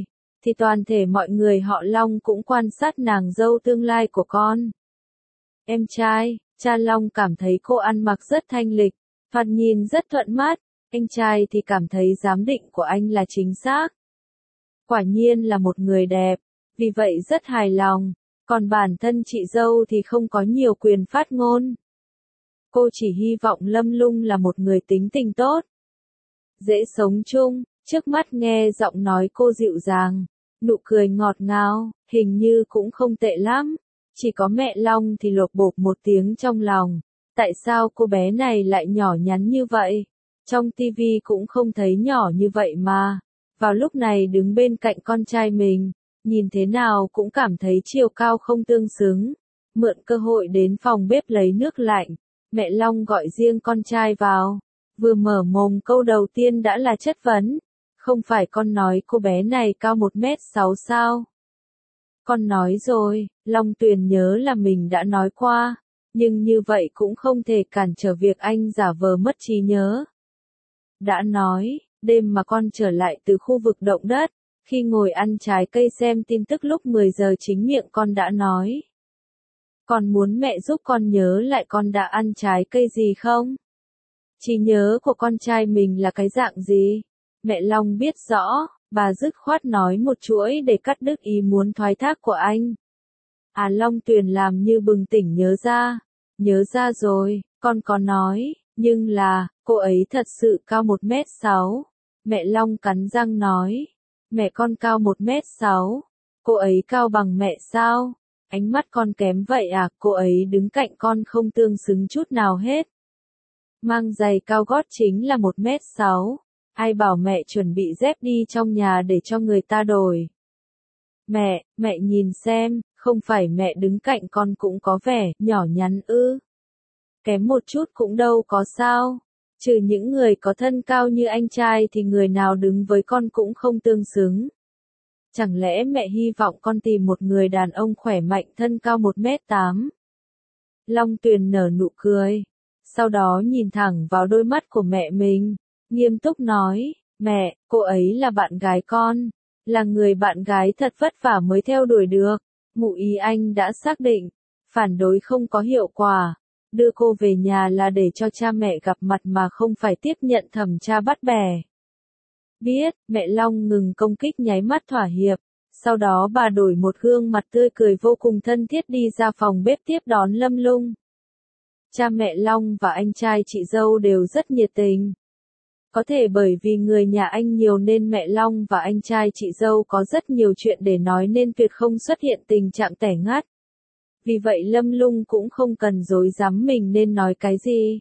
thì toàn thể mọi người họ Long cũng quan sát nàng dâu tương lai của con. Em trai, cha Long cảm thấy cô ăn mặc rất thanh lịch, thoạt nhìn rất thuận mắt, anh trai thì cảm thấy giám định của anh là chính xác. Quả nhiên là một người đẹp, vì vậy rất hài lòng, còn bản thân chị dâu thì không có nhiều quyền phát ngôn. Cô chỉ hy vọng Lâm Lung là một người tính tình tốt, dễ sống chung. Trước mắt nghe giọng nói cô dịu dàng, nụ cười ngọt ngào, hình như cũng không tệ lắm. Chỉ có mẹ Long thì lột bột một tiếng trong lòng. Tại sao cô bé này lại nhỏ nhắn như vậy? Trong tivi cũng không thấy nhỏ như vậy mà. Vào lúc này đứng bên cạnh con trai mình, nhìn thế nào cũng cảm thấy chiều cao không tương xứng. Mượn cơ hội đến phòng bếp lấy nước lạnh, mẹ Long gọi riêng con trai vào. Vừa mở mồm câu đầu tiên đã là chất vấn. Không phải con nói cô bé này cao 1m6 sao? Con nói rồi, Long Tuyền nhớ là mình đã nói qua, nhưng như vậy cũng không thể cản trở việc anh giả vờ mất trí nhớ. Đã nói, đêm mà con trở lại từ khu vực động đất, khi ngồi ăn trái cây xem tin tức lúc 10 giờ chính miệng con đã nói. Con muốn mẹ giúp con nhớ lại con đã ăn trái cây gì không? Trí nhớ của con trai mình là cái dạng gì? Mẹ Long biết rõ, bà dứt khoát nói một chuỗi để cắt đứt ý muốn thoái thác của anh. Long Tuyền làm như bừng tỉnh nhớ ra rồi, con có nói, nhưng là, cô ấy thật sự cao 1m6. Mẹ Long cắn răng nói, mẹ con cao 1m6, cô ấy cao bằng mẹ sao? Ánh mắt con kém vậy à, cô ấy đứng cạnh con không tương xứng chút nào hết. Mang giày cao gót chính là 1m6. Ai bảo mẹ chuẩn bị dép đi trong nhà để cho người ta đổi. Mẹ nhìn xem, không phải mẹ đứng cạnh con cũng có vẻ nhỏ nhắn ư? Kém một chút cũng đâu có sao. Trừ những người có thân cao như anh trai thì người nào đứng với con cũng không tương xứng. Chẳng lẽ mẹ hy vọng con tìm một người đàn ông khỏe mạnh thân cao 1m8? Long Tuyền nở nụ cười. Sau đó nhìn thẳng vào đôi mắt của mẹ mình. Nghiêm túc nói, mẹ, cô ấy là bạn gái con, là người bạn gái thật vất vả mới theo đuổi được. Ngụ ý anh đã xác định, phản đối không có hiệu quả. Đưa cô về nhà là để cho cha mẹ gặp mặt mà không phải tiếp nhận thẩm tra bắt bẻ. Biết, mẹ Long ngừng công kích nháy mắt thỏa hiệp. Sau đó bà đổi một gương mặt tươi cười vô cùng thân thiết đi ra phòng bếp tiếp đón Lâm Lung. Cha mẹ Long và anh trai chị dâu đều rất nhiệt tình. Có thể bởi vì người nhà anh nhiều nên mẹ Long và anh trai chị dâu có rất nhiều chuyện để nói nên tuyệt không xuất hiện tình trạng tẻ ngắt. Vì vậy Lâm Lung cũng không cần dối dám mình nên nói cái gì.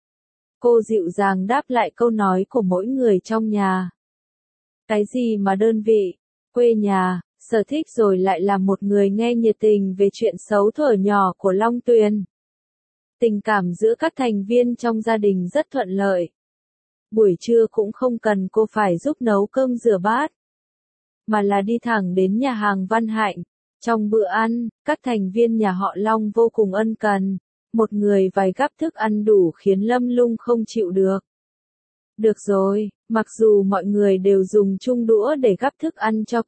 Cô dịu dàng đáp lại câu nói của mỗi người trong nhà. Cái gì mà đơn vị, quê nhà, sở thích rồi lại là một người nghe nhiệt tình về chuyện xấu thuở nhỏ của Long Tuyền. Tình cảm giữa các thành viên trong gia đình rất thuận lợi. Buổi trưa cũng không cần cô phải giúp nấu cơm rửa bát, mà là đi thẳng đến nhà hàng Văn Hạnh. Trong bữa ăn, các thành viên nhà họ Long vô cùng ân cần. Một người vài gắp thức ăn đủ khiến Lâm Lung không chịu được. Được rồi, mặc dù mọi người đều dùng chung đũa để gắp thức ăn cho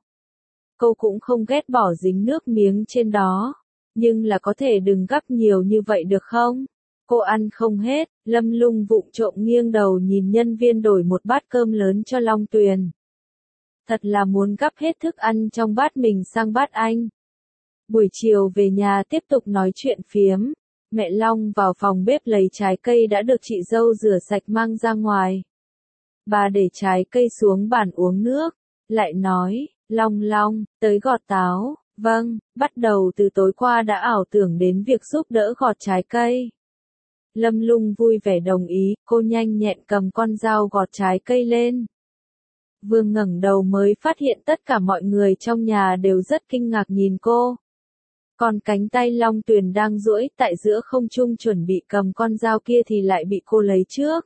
cô cũng không ghét bỏ dính nước miếng trên đó. Nhưng là có thể đừng gắp nhiều như vậy được không? Cô ăn không hết, Lâm Lung vụng trộm nghiêng đầu nhìn nhân viên đổi một bát cơm lớn cho Long Tuyền. Thật là muốn gắp hết thức ăn trong bát mình sang bát anh. Buổi chiều về nhà tiếp tục nói chuyện phiếm. Mẹ Long vào phòng bếp lấy trái cây đã được chị dâu rửa sạch mang ra ngoài. Bà để trái cây xuống bàn uống nước, lại nói, Long, tới gọt táo. Vâng, bắt đầu từ tối qua đã ảo tưởng đến việc giúp đỡ gọt trái cây. Lâm Lung vui vẻ đồng ý, cô nhanh nhẹn cầm con dao gọt trái cây lên. Vừa ngẩng đầu mới phát hiện tất cả mọi người trong nhà đều rất kinh ngạc nhìn cô. Còn cánh tay Long Tuyền đang duỗi tại giữa không trung chuẩn bị cầm con dao kia thì lại bị cô lấy trước.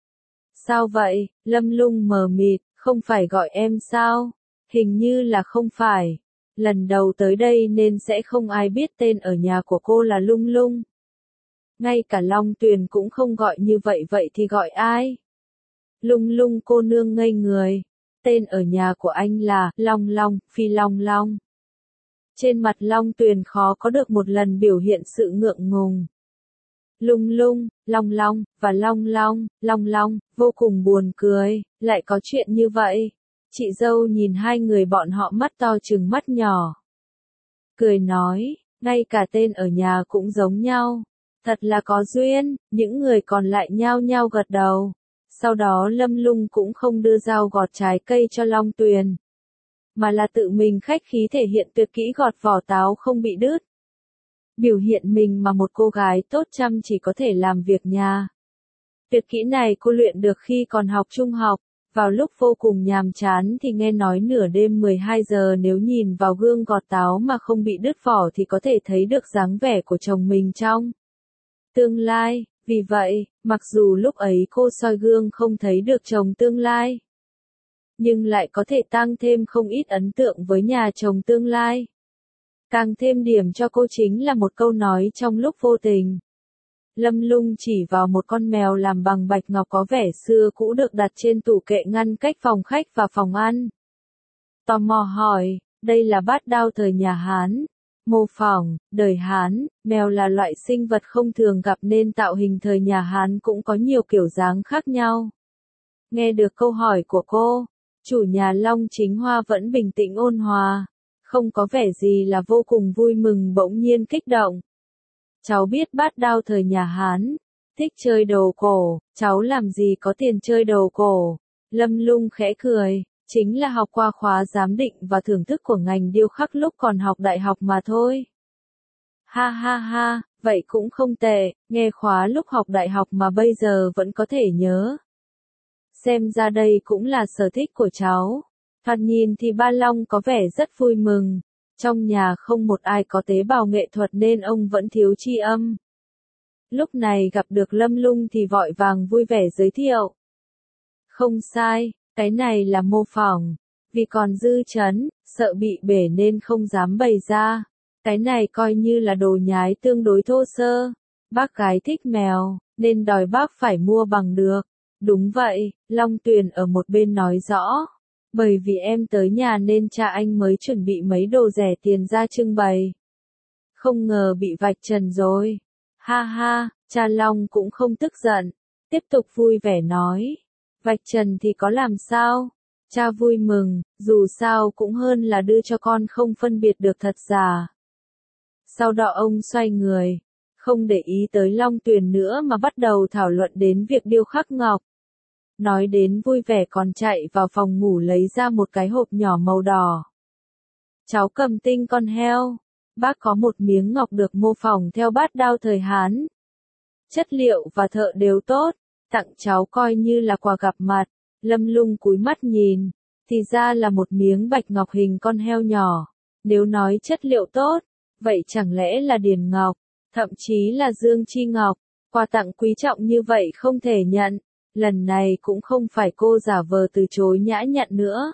Sao vậy? Lâm Lung mờ mịt, không phải gọi em sao? Hình như là không phải. Lần đầu tới đây nên sẽ không ai biết tên ở nhà của cô là Lung Lung. Ngay cả Long Tuyền cũng không gọi như vậy thì gọi ai? Lung Lung cô nương ngây người. tên ở nhà của anh là Long Long, Phi Long Long. Trên mặt Long Tuyền khó có được một lần biểu hiện sự ngượng ngùng. Lung Lung, Long Long, và Long Long, Long Long, vô cùng buồn cười, lại có chuyện như vậy. Chị dâu nhìn hai người bọn họ mắt to trừng mắt nhỏ. Cười nói, ngay cả tên ở nhà cũng giống nhau. Thật là có duyên, những người còn lại nhao nhao gật đầu. Sau đó Lâm Lung cũng không đưa dao gọt trái cây cho Long Tuyền, mà là tự mình khách khí thể hiện tuyệt kỹ gọt vỏ táo không bị đứt. Biểu hiện mình mà một cô gái tốt chăm chỉ có thể làm việc nhà. Tuyệt kỹ này cô luyện được khi còn học trung học, vào lúc vô cùng nhàm chán thì nghe nói nửa đêm 12 giờ nếu nhìn vào gương gọt táo mà không bị đứt vỏ thì có thể thấy được dáng vẻ của chồng mình trong tương lai. Vì vậy, mặc dù lúc ấy cô soi gương không thấy được chồng tương lai, nhưng lại có thể tăng thêm không ít ấn tượng với nhà chồng tương lai. Càng thêm điểm cho cô chính là một câu nói trong lúc vô tình. Lâm Lung chỉ vào một con mèo làm bằng bạch ngọc có vẻ xưa cũ được đặt trên tủ kệ ngăn cách phòng khách và phòng ăn. Tò mò hỏi, đây là bát đao thời nhà Hán. Mô phỏng, đời Hán, mèo là loại sinh vật không thường gặp nên tạo hình thời nhà Hán cũng có nhiều kiểu dáng khác nhau. Nghe được câu hỏi của cô, chủ nhà Long Chính Hoa vẫn bình tĩnh ôn hòa, không có vẻ gì là vô cùng vui mừng bỗng nhiên kích động. Cháu biết bát đao thời nhà Hán, thích chơi đồ cổ, cháu làm gì có tiền chơi đồ cổ. Lâm Lung khẽ cười, chính là học qua khóa giám định và thưởng thức của ngành điêu khắc lúc còn học đại học mà thôi. Ha ha ha, vậy cũng không tệ, nghe khóa lúc học đại học mà bây giờ vẫn có thể nhớ. Xem ra đây cũng là sở thích của cháu. Thoạt nhìn thì Ba Long có vẻ rất vui mừng. Trong nhà không một ai có tế bào nghệ thuật nên ông vẫn thiếu tri âm. Lúc này gặp được Lâm Lung thì vội vàng vui vẻ giới thiệu. Không sai, cái này là mô phỏng. Vì còn dư chấn, sợ bị bể nên không dám bày ra. Cái này coi như là đồ nhái tương đối thô sơ. Bác gái thích mèo, nên đòi bác phải mua bằng được. Đúng vậy, Long Tuyền ở một bên nói rõ. Bởi vì em tới nhà nên cha anh mới chuẩn bị mấy đồ rẻ tiền ra trưng bày. Không ngờ bị vạch trần rồi. Ha ha, cha Long cũng không tức giận. Tiếp tục vui vẻ nói. Vạch trần thì có làm sao? Cha vui mừng, dù sao cũng hơn là đưa cho con không phân biệt được thật giả. Sau đó ông xoay người, không để ý tới Long Tuyền nữa mà bắt đầu thảo luận đến việc điêu khắc ngọc. Nói đến vui vẻ còn chạy vào phòng ngủ lấy ra một cái hộp nhỏ màu đỏ. Cháu cầm tinh con heo. Bác có một miếng ngọc được mô phỏng theo bát đao thời Hán. Chất liệu và thợ đều tốt, tặng cháu coi như là quà gặp mặt. Lâm Lung cúi mắt nhìn, thì ra là một miếng bạch ngọc hình con heo nhỏ. Nếu nói chất liệu tốt, vậy chẳng lẽ là điền ngọc, thậm chí là dương chi ngọc. Quà tặng quý trọng như vậy không thể nhận. Lần này cũng không phải cô giả vờ từ chối nhã nhặn nữa,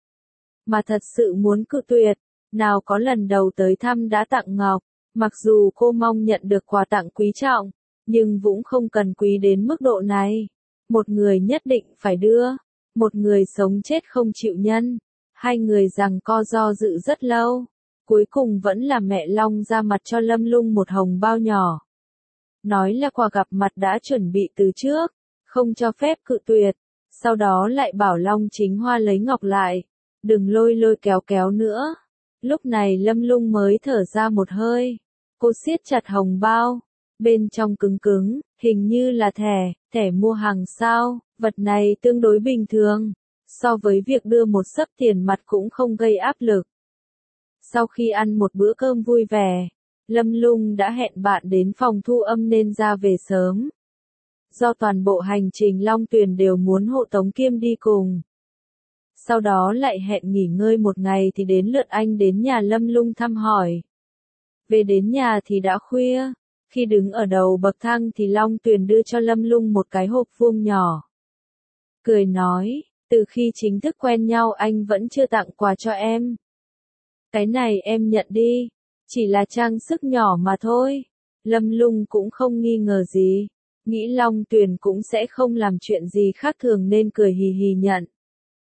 mà thật sự muốn cự tuyệt. Nào có lần đầu tới thăm đã tặng ngọc, mặc dù cô mong nhận được quà tặng quý trọng, nhưng cũng không cần quý đến mức độ này. Một người nhất định phải đưa, một người sống chết không chịu nhân. Hai người giằng co do dự rất lâu, cuối cùng vẫn là mẹ Long ra mặt cho Lâm Lung một hồng bao nhỏ. Nói là quà gặp mặt đã chuẩn bị từ trước, không cho phép cự tuyệt. Sau đó lại bảo Long Chính Hoa lấy ngọc lại, đừng lôi lôi kéo kéo nữa. Lúc này Lâm Lung mới thở ra một hơi. Cô siết chặt hồng bao, bên trong cứng cứng, hình như là thẻ mua hàng sao. Vật này tương đối bình thường, so với việc đưa một xấp tiền mặt cũng không gây áp lực. Sau khi ăn một bữa cơm vui vẻ, Lâm Lung đã hẹn bạn đến phòng thu âm nên ra về sớm. Do toàn bộ hành trình Long Tuyền đều muốn hộ tống Kiêm đi cùng. Sau đó lại hẹn nghỉ ngơi một ngày thì đến lượt anh đến nhà Lâm Lung thăm hỏi. Về đến nhà thì đã khuya, khi đứng ở đầu bậc thang thì Long Tuyền đưa cho Lâm Lung một cái hộp vuông nhỏ. Cười nói, từ khi chính thức quen nhau anh vẫn chưa tặng quà cho em. Cái này em nhận đi, chỉ là trang sức nhỏ mà thôi. Lâm Lung cũng không nghi ngờ gì, nghĩ Long Tuyền cũng sẽ không làm chuyện gì khác thường nên cười hì hì nhận.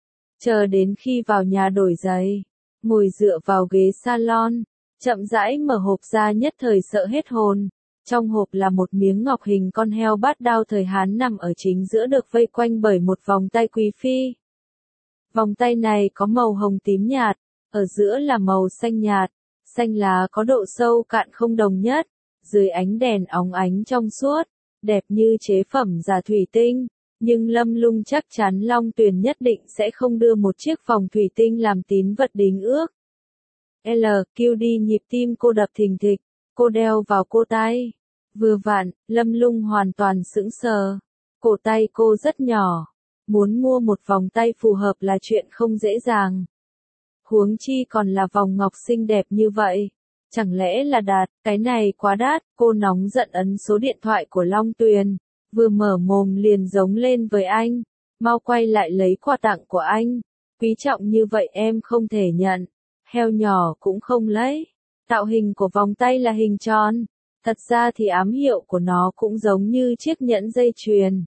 chờ đến khi vào nhà đổi giày, ngồi dựa vào ghế salon, chậm rãi mở hộp ra nhất thời sợ hết hồn. Trong hộp là một miếng ngọc hình con heo bát đao thời Hán nằm ở chính giữa được vây quanh bởi một vòng tay quý phi. Vòng tay này có màu hồng tím nhạt, ở giữa là màu xanh nhạt, xanh lá có độ sâu cạn không đồng nhất, dưới ánh đèn óng ánh trong suốt, đẹp như chế phẩm giả thủy tinh. Nhưng Lâm Lung chắc chắn Long Tuyền nhất định sẽ không đưa một chiếc vòng thủy tinh làm tín vật đính ước. LQ đi nhịp tim cô đập thình thịch, cô đeo vào cổ tay. Vừa vặn, Lâm Lung hoàn toàn sững sờ. Cổ tay cô rất nhỏ. Muốn mua một vòng tay phù hợp là chuyện không dễ dàng. Huống chi còn là vòng ngọc xinh đẹp như vậy. Chẳng lẽ là đạt, cái này quá đắt, cô nóng giận ấn số điện thoại của Long Tuyền. Vừa mở mồm liền giống lên với anh. Mau quay lại lấy quà tặng của anh. Quý trọng như vậy em không thể nhận. Heo nhỏ cũng không lấy. Tạo hình của vòng tay là hình tròn. Thật ra thì ám hiệu của nó cũng giống như chiếc nhẫn dây chuyền.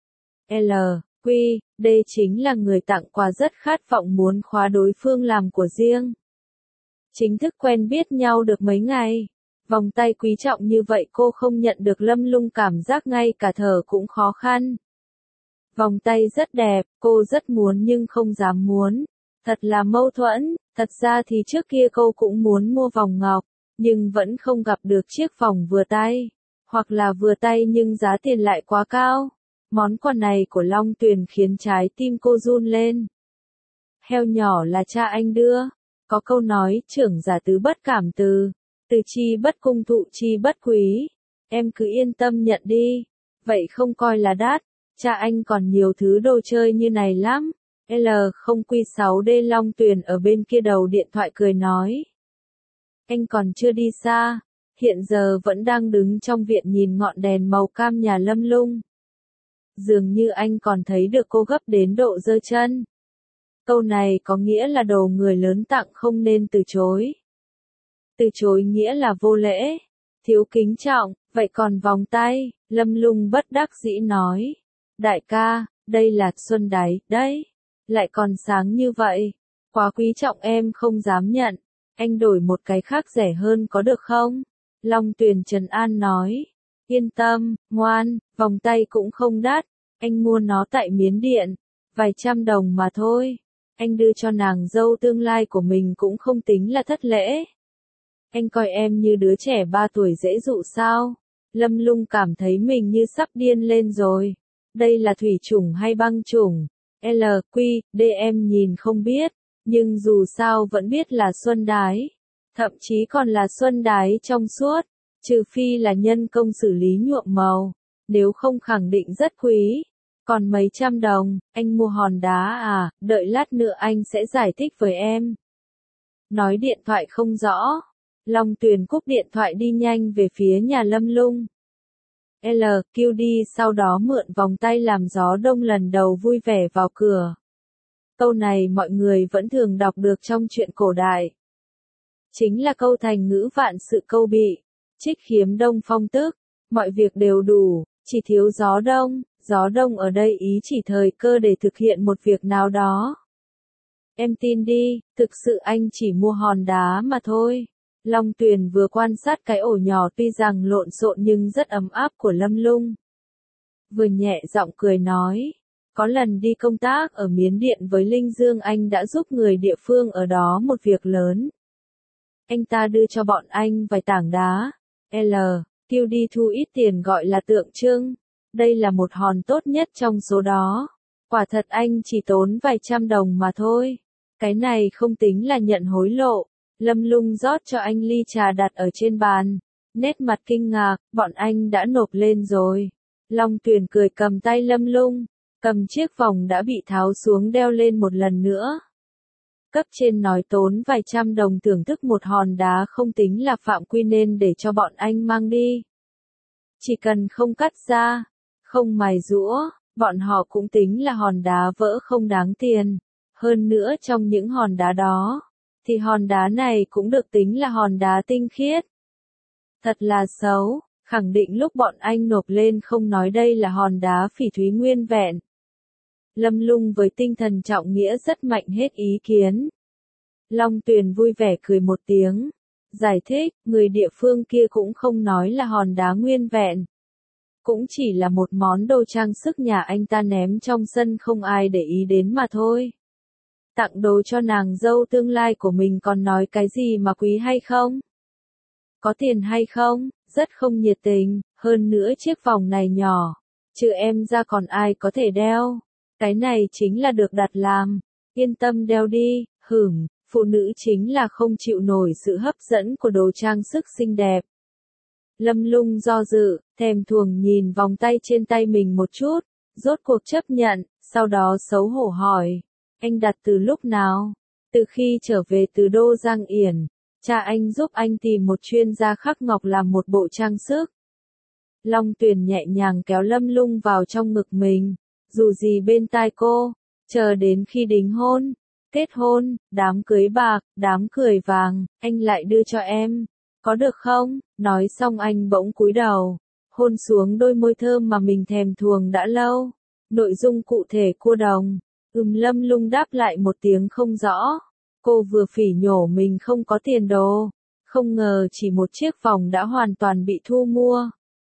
đây chính là người tặng quà rất khát vọng muốn khóa đối phương làm của riêng. Chính thức quen biết nhau được mấy ngày. Vòng tay quý trọng như vậy cô không nhận được Lâm Lung cảm giác ngay cả thở cũng khó khăn. Vòng tay rất đẹp, cô rất muốn nhưng không dám muốn. Thật là mâu thuẫn, thật ra thì trước kia cô cũng muốn mua vòng ngọc, nhưng vẫn không gặp được chiếc vòng vừa tay. Hoặc là vừa tay nhưng giá tiền lại quá cao. Món quà này của Long Tuyền khiến trái tim cô run lên. Heo nhỏ là cha anh đưa. Có câu nói trưởng giả tứ bất cảm từ chi bất cung thụ chi bất quý. Em cứ yên tâm nhận đi. Vậy không coi là đắt. Cha anh còn nhiều thứ đồ chơi như này lắm. L0Q6D Long Tuyền ở bên kia đầu điện thoại cười nói. Anh còn chưa đi xa. Hiện giờ vẫn đang đứng trong viện nhìn ngọn đèn màu cam nhà Lâm Lung. Dường như anh còn thấy được cô gấp đến độ giơ chân. Câu này có nghĩa là đồ người lớn tặng không nên từ chối. Từ chối nghĩa là vô lễ, thiếu kính trọng, vậy còn vòng tay, Lâm Lung bất đắc dĩ nói. Đại ca, đây là xuân đáy, đấy, lại còn sáng như vậy, quá quý trọng em không dám nhận, anh đổi một cái khác rẻ hơn có được không? Long Tuyền trấn an nói, yên tâm, ngoan, vòng tay cũng không đắt, anh mua nó tại Miến Điện, vài trăm đồng mà thôi. Anh đưa cho nàng dâu tương lai của mình cũng không tính là thất lễ. Anh coi em như đứa trẻ 3 tuổi dễ dụ sao? Lâm Lung cảm thấy mình như sắp điên lên rồi. Đây là thủy chủng hay băng chủng? LQ, em nhìn không biết, nhưng dù sao vẫn biết là xuân đái. Thậm chí còn là xuân đái trong suốt, trừ phi là nhân công xử lý nhuộm màu, nếu không khẳng định rất quý. Còn mấy trăm đồng, anh mua hòn đá à, đợi lát nữa anh sẽ giải thích với em. Nói điện thoại không rõ. Long Tuyền cúp điện thoại đi nhanh về phía nhà Lâm Lung. LQ đi sau đó mượn vòng tay làm gió đông lần đầu vui vẻ vào cửa. Câu này mọi người vẫn thường đọc được trong truyện cổ đại. Chính là câu thành ngữ vạn sự câu bị, trích khiếm đông phong tức, mọi việc đều đủ, chỉ thiếu gió đông. Gió đông ở đây ý chỉ thời cơ để thực hiện một việc nào đó. Em tin đi, thực sự anh chỉ mua hòn đá mà thôi. Long Tuyền vừa quan sát cái ổ nhỏ tuy rằng lộn xộn nhưng rất ấm áp của Lâm Lung. Vừa nhẹ giọng cười nói, có lần đi công tác ở Miến Điện với Linh Dương anh đã giúp người địa phương ở đó một việc lớn. Anh ta đưa cho bọn anh vài tảng đá. Tiêu đi thu ít tiền gọi là tượng trưng. Đây là một hòn tốt nhất trong số đó. Quả thật anh chỉ tốn vài trăm đồng mà thôi. Cái này không tính là nhận hối lộ. Lâm Lung rót cho anh ly trà đặt ở trên bàn. Nét mặt kinh ngạc, bọn anh đã nộp lên rồi. Long Tuyền cười cầm tay Lâm Lung, cầm chiếc vòng đã bị tháo xuống đeo lên một lần nữa. Cấp trên nói tốn vài trăm đồng thưởng thức một hòn đá không tính là phạm quy nên để cho bọn anh mang đi. Chỉ cần không cắt ra, không mài giũa, bọn họ cũng tính là hòn đá vỡ không đáng tiền. Hơn nữa trong những hòn đá đó, thì hòn đá này cũng được tính là hòn đá tinh khiết. Thật là xấu, khẳng định lúc bọn anh nộp lên không nói đây là hòn đá phỉ thúy nguyên vẹn. Lâm Lung với tinh thần trọng nghĩa rất mạnh hết ý kiến. Long Tuyền vui vẻ cười một tiếng, giải thích, người địa phương kia cũng không nói là hòn đá nguyên vẹn. Cũng chỉ là một món đồ trang sức nhà anh ta ném trong sân không ai để ý đến mà thôi. Tặng đồ cho nàng dâu tương lai của mình còn nói cái gì mà quý hay không? Có tiền hay không? Rất không nhiệt tình, hơn nữa chiếc vòng này nhỏ, trừ em ra còn ai có thể đeo. Cái này chính là được đặt làm, yên tâm đeo đi, phụ nữ chính là không chịu nổi sự hấp dẫn của đồ trang sức xinh đẹp. Lâm Lung do dự, thèm thuồng nhìn vòng tay trên tay mình một chút, rốt cuộc chấp nhận, sau đó xấu hổ hỏi, anh đặt từ lúc nào? Từ khi trở về từ Đô Giang Yển, cha anh giúp anh tìm một chuyên gia khắc ngọc làm một bộ trang sức. Long Tuyền nhẹ nhàng kéo Lâm Lung vào trong ngực mình, dù gì bên tai cô, chờ đến khi đính hôn, kết hôn, đám cưới bạc, đám cười vàng, anh lại đưa cho em, có được không? Nói xong anh bỗng cúi đầu, hôn xuống đôi môi thơm mà mình thèm thuồng đã lâu. Nội dung cụ thể cua đồng, Lâm Lung đáp lại một tiếng không rõ. Cô vừa phỉ nhổ mình không có tiền đồ, không ngờ chỉ một chiếc vòng đã hoàn toàn bị thu mua.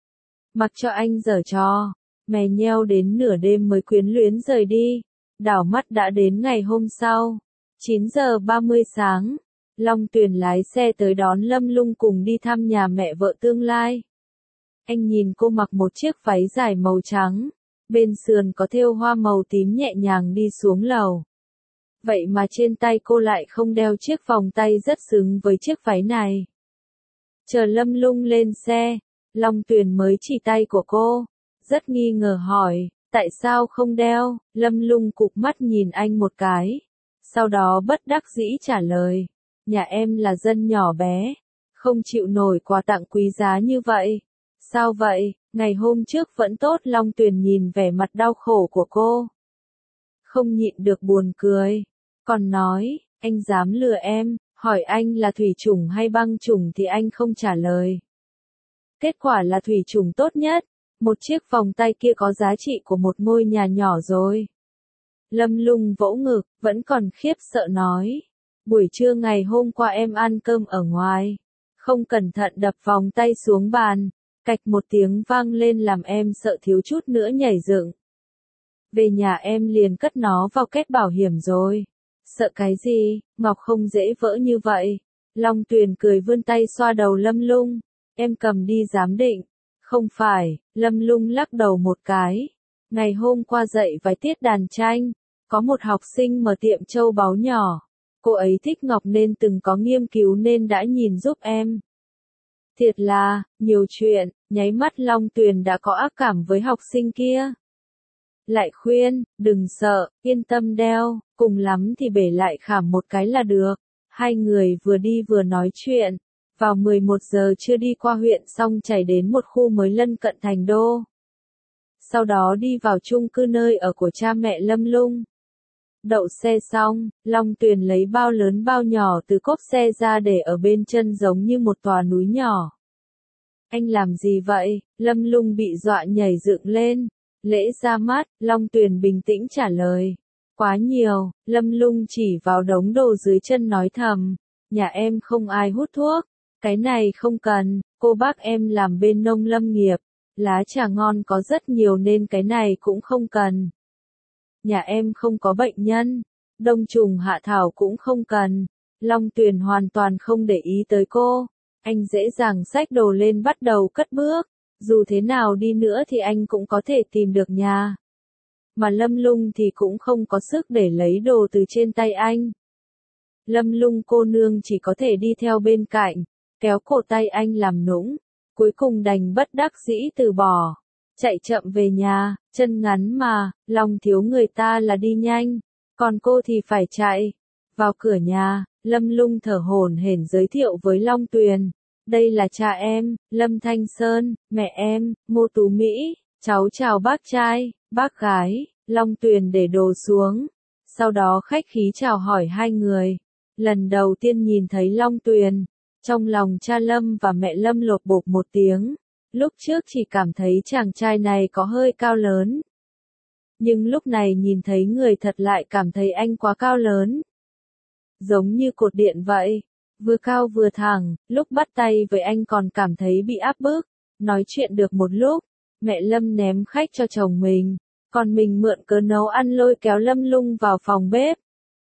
Mặc cho anh giở trò, mè nheo đến nửa đêm mới quyến luyến rời đi. Đảo mắt đã đến ngày hôm sau, 9 giờ 30 sáng, Long Tuyền lái xe tới đón Lâm Lung cùng đi thăm nhà mẹ vợ tương lai. Anh nhìn cô mặc một chiếc váy dài màu trắng, bên sườn có thêu hoa màu tím nhẹ nhàng đi xuống lầu. Vậy mà trên tay cô lại không đeo chiếc vòng tay rất xứng với chiếc váy này. Chờ Lâm Lung lên xe, Long Tuyền mới chỉ tay của cô, rất nghi ngờ hỏi, tại sao không đeo? Lâm Lung cụp mắt nhìn anh một cái, sau đó bất đắc dĩ trả lời, nhà em là dân nhỏ bé, không chịu nổi quà tặng quý giá như vậy. Sao vậy? Ngày hôm trước vẫn tốt. Long Tuyền nhìn vẻ mặt đau khổ của cô, không nhịn được buồn cười, còn nói, anh dám lừa em, hỏi anh là thủy chủng hay băng chủng thì anh không trả lời. Kết quả là thủy chủng tốt nhất, một chiếc vòng tay kia có giá trị của một ngôi nhà nhỏ rồi. Lâm Lung vỗ ngực, vẫn còn khiếp sợ nói, buổi trưa ngày hôm qua em ăn cơm ở ngoài, không cẩn thận đập vòng tay xuống bàn, cạch một tiếng vang lên làm em sợ thiếu chút nữa nhảy dựng. Về nhà em liền cất nó vào két bảo hiểm rồi. Sợ cái gì, ngọc không dễ vỡ như vậy. Long Tuyền cười vươn tay xoa đầu Lâm Lung, em cầm đi giám định. Không phải, Lâm Lung lắc đầu một cái. Ngày hôm qua dạy vài tiết đàn tranh, có một học sinh mở tiệm châu báu nhỏ. Cô ấy thích ngọc nên từng có nghiên cứu nên đã nhìn giúp em. Thiệt là, nhiều chuyện, nháy mắt Long Tuyền đã có ác cảm với học sinh kia. Lại khuyên, đừng sợ, yên tâm đeo, cùng lắm thì bể lại khảm một cái là được. Hai người vừa đi vừa nói chuyện, vào 11 giờ chưa đi qua huyện xong chạy đến một khu mới lân cận thành đô. Sau đó đi vào chung cư nơi ở của cha mẹ Lâm Lung. Đậu xe xong, Long Tuyền lấy bao lớn bao nhỏ từ cốp xe ra để ở bên chân giống như một tòa núi nhỏ. Anh làm gì vậy? Lâm Lung bị dọa nhảy dựng lên. Lễ ra mắt, Long Tuyền bình tĩnh trả lời. Quá nhiều. Lâm Lung chỉ vào đống đồ dưới chân nói thầm. Nhà em không ai hút thuốc. Cái này không cần, cô bác em làm bên nông lâm nghiệp. Lá trà ngon có rất nhiều nên cái này cũng không cần. Nhà em không có bệnh nhân. Đông trùng hạ thảo cũng không cần. Long Tuyền hoàn toàn không để ý tới cô. Anh dễ dàng xách đồ lên bắt đầu cất bước. Dù thế nào đi nữa thì anh cũng có thể tìm được nhà. Mà Lâm Lung thì cũng không có sức để lấy đồ từ trên tay anh. Lâm Lung cô nương chỉ có thể đi theo bên cạnh, kéo cổ tay anh làm nũng. Cuối cùng đành bất đắc dĩ từ bỏ. Chạy chậm về nhà, chân ngắn mà, lòng thiếu người ta là đi nhanh. Còn cô thì phải chạy. Vào cửa nhà, Lâm Lung thở hổn hển giới thiệu với Long Tuyền. Đây là cha em, Lâm Thanh Sơn, mẹ em, Ngô Tú Mỹ, cháu chào bác trai, bác gái. Long Tuyền để đồ xuống, sau đó khách khí chào hỏi hai người. Lần đầu tiên nhìn thấy Long Tuyền, trong lòng cha Lâm và mẹ Lâm lột bột một tiếng. Lúc trước chỉ cảm thấy chàng trai này có hơi cao lớn. Nhưng lúc này nhìn thấy người thật lại cảm thấy anh quá cao lớn. Giống như cột điện vậy, vừa cao vừa thẳng, lúc bắt tay với anh còn cảm thấy bị áp bức. Nói chuyện được một lúc, mẹ Lâm ném khách cho chồng mình, còn mình mượn cớ nấu ăn lôi kéo Lâm Lung vào phòng bếp.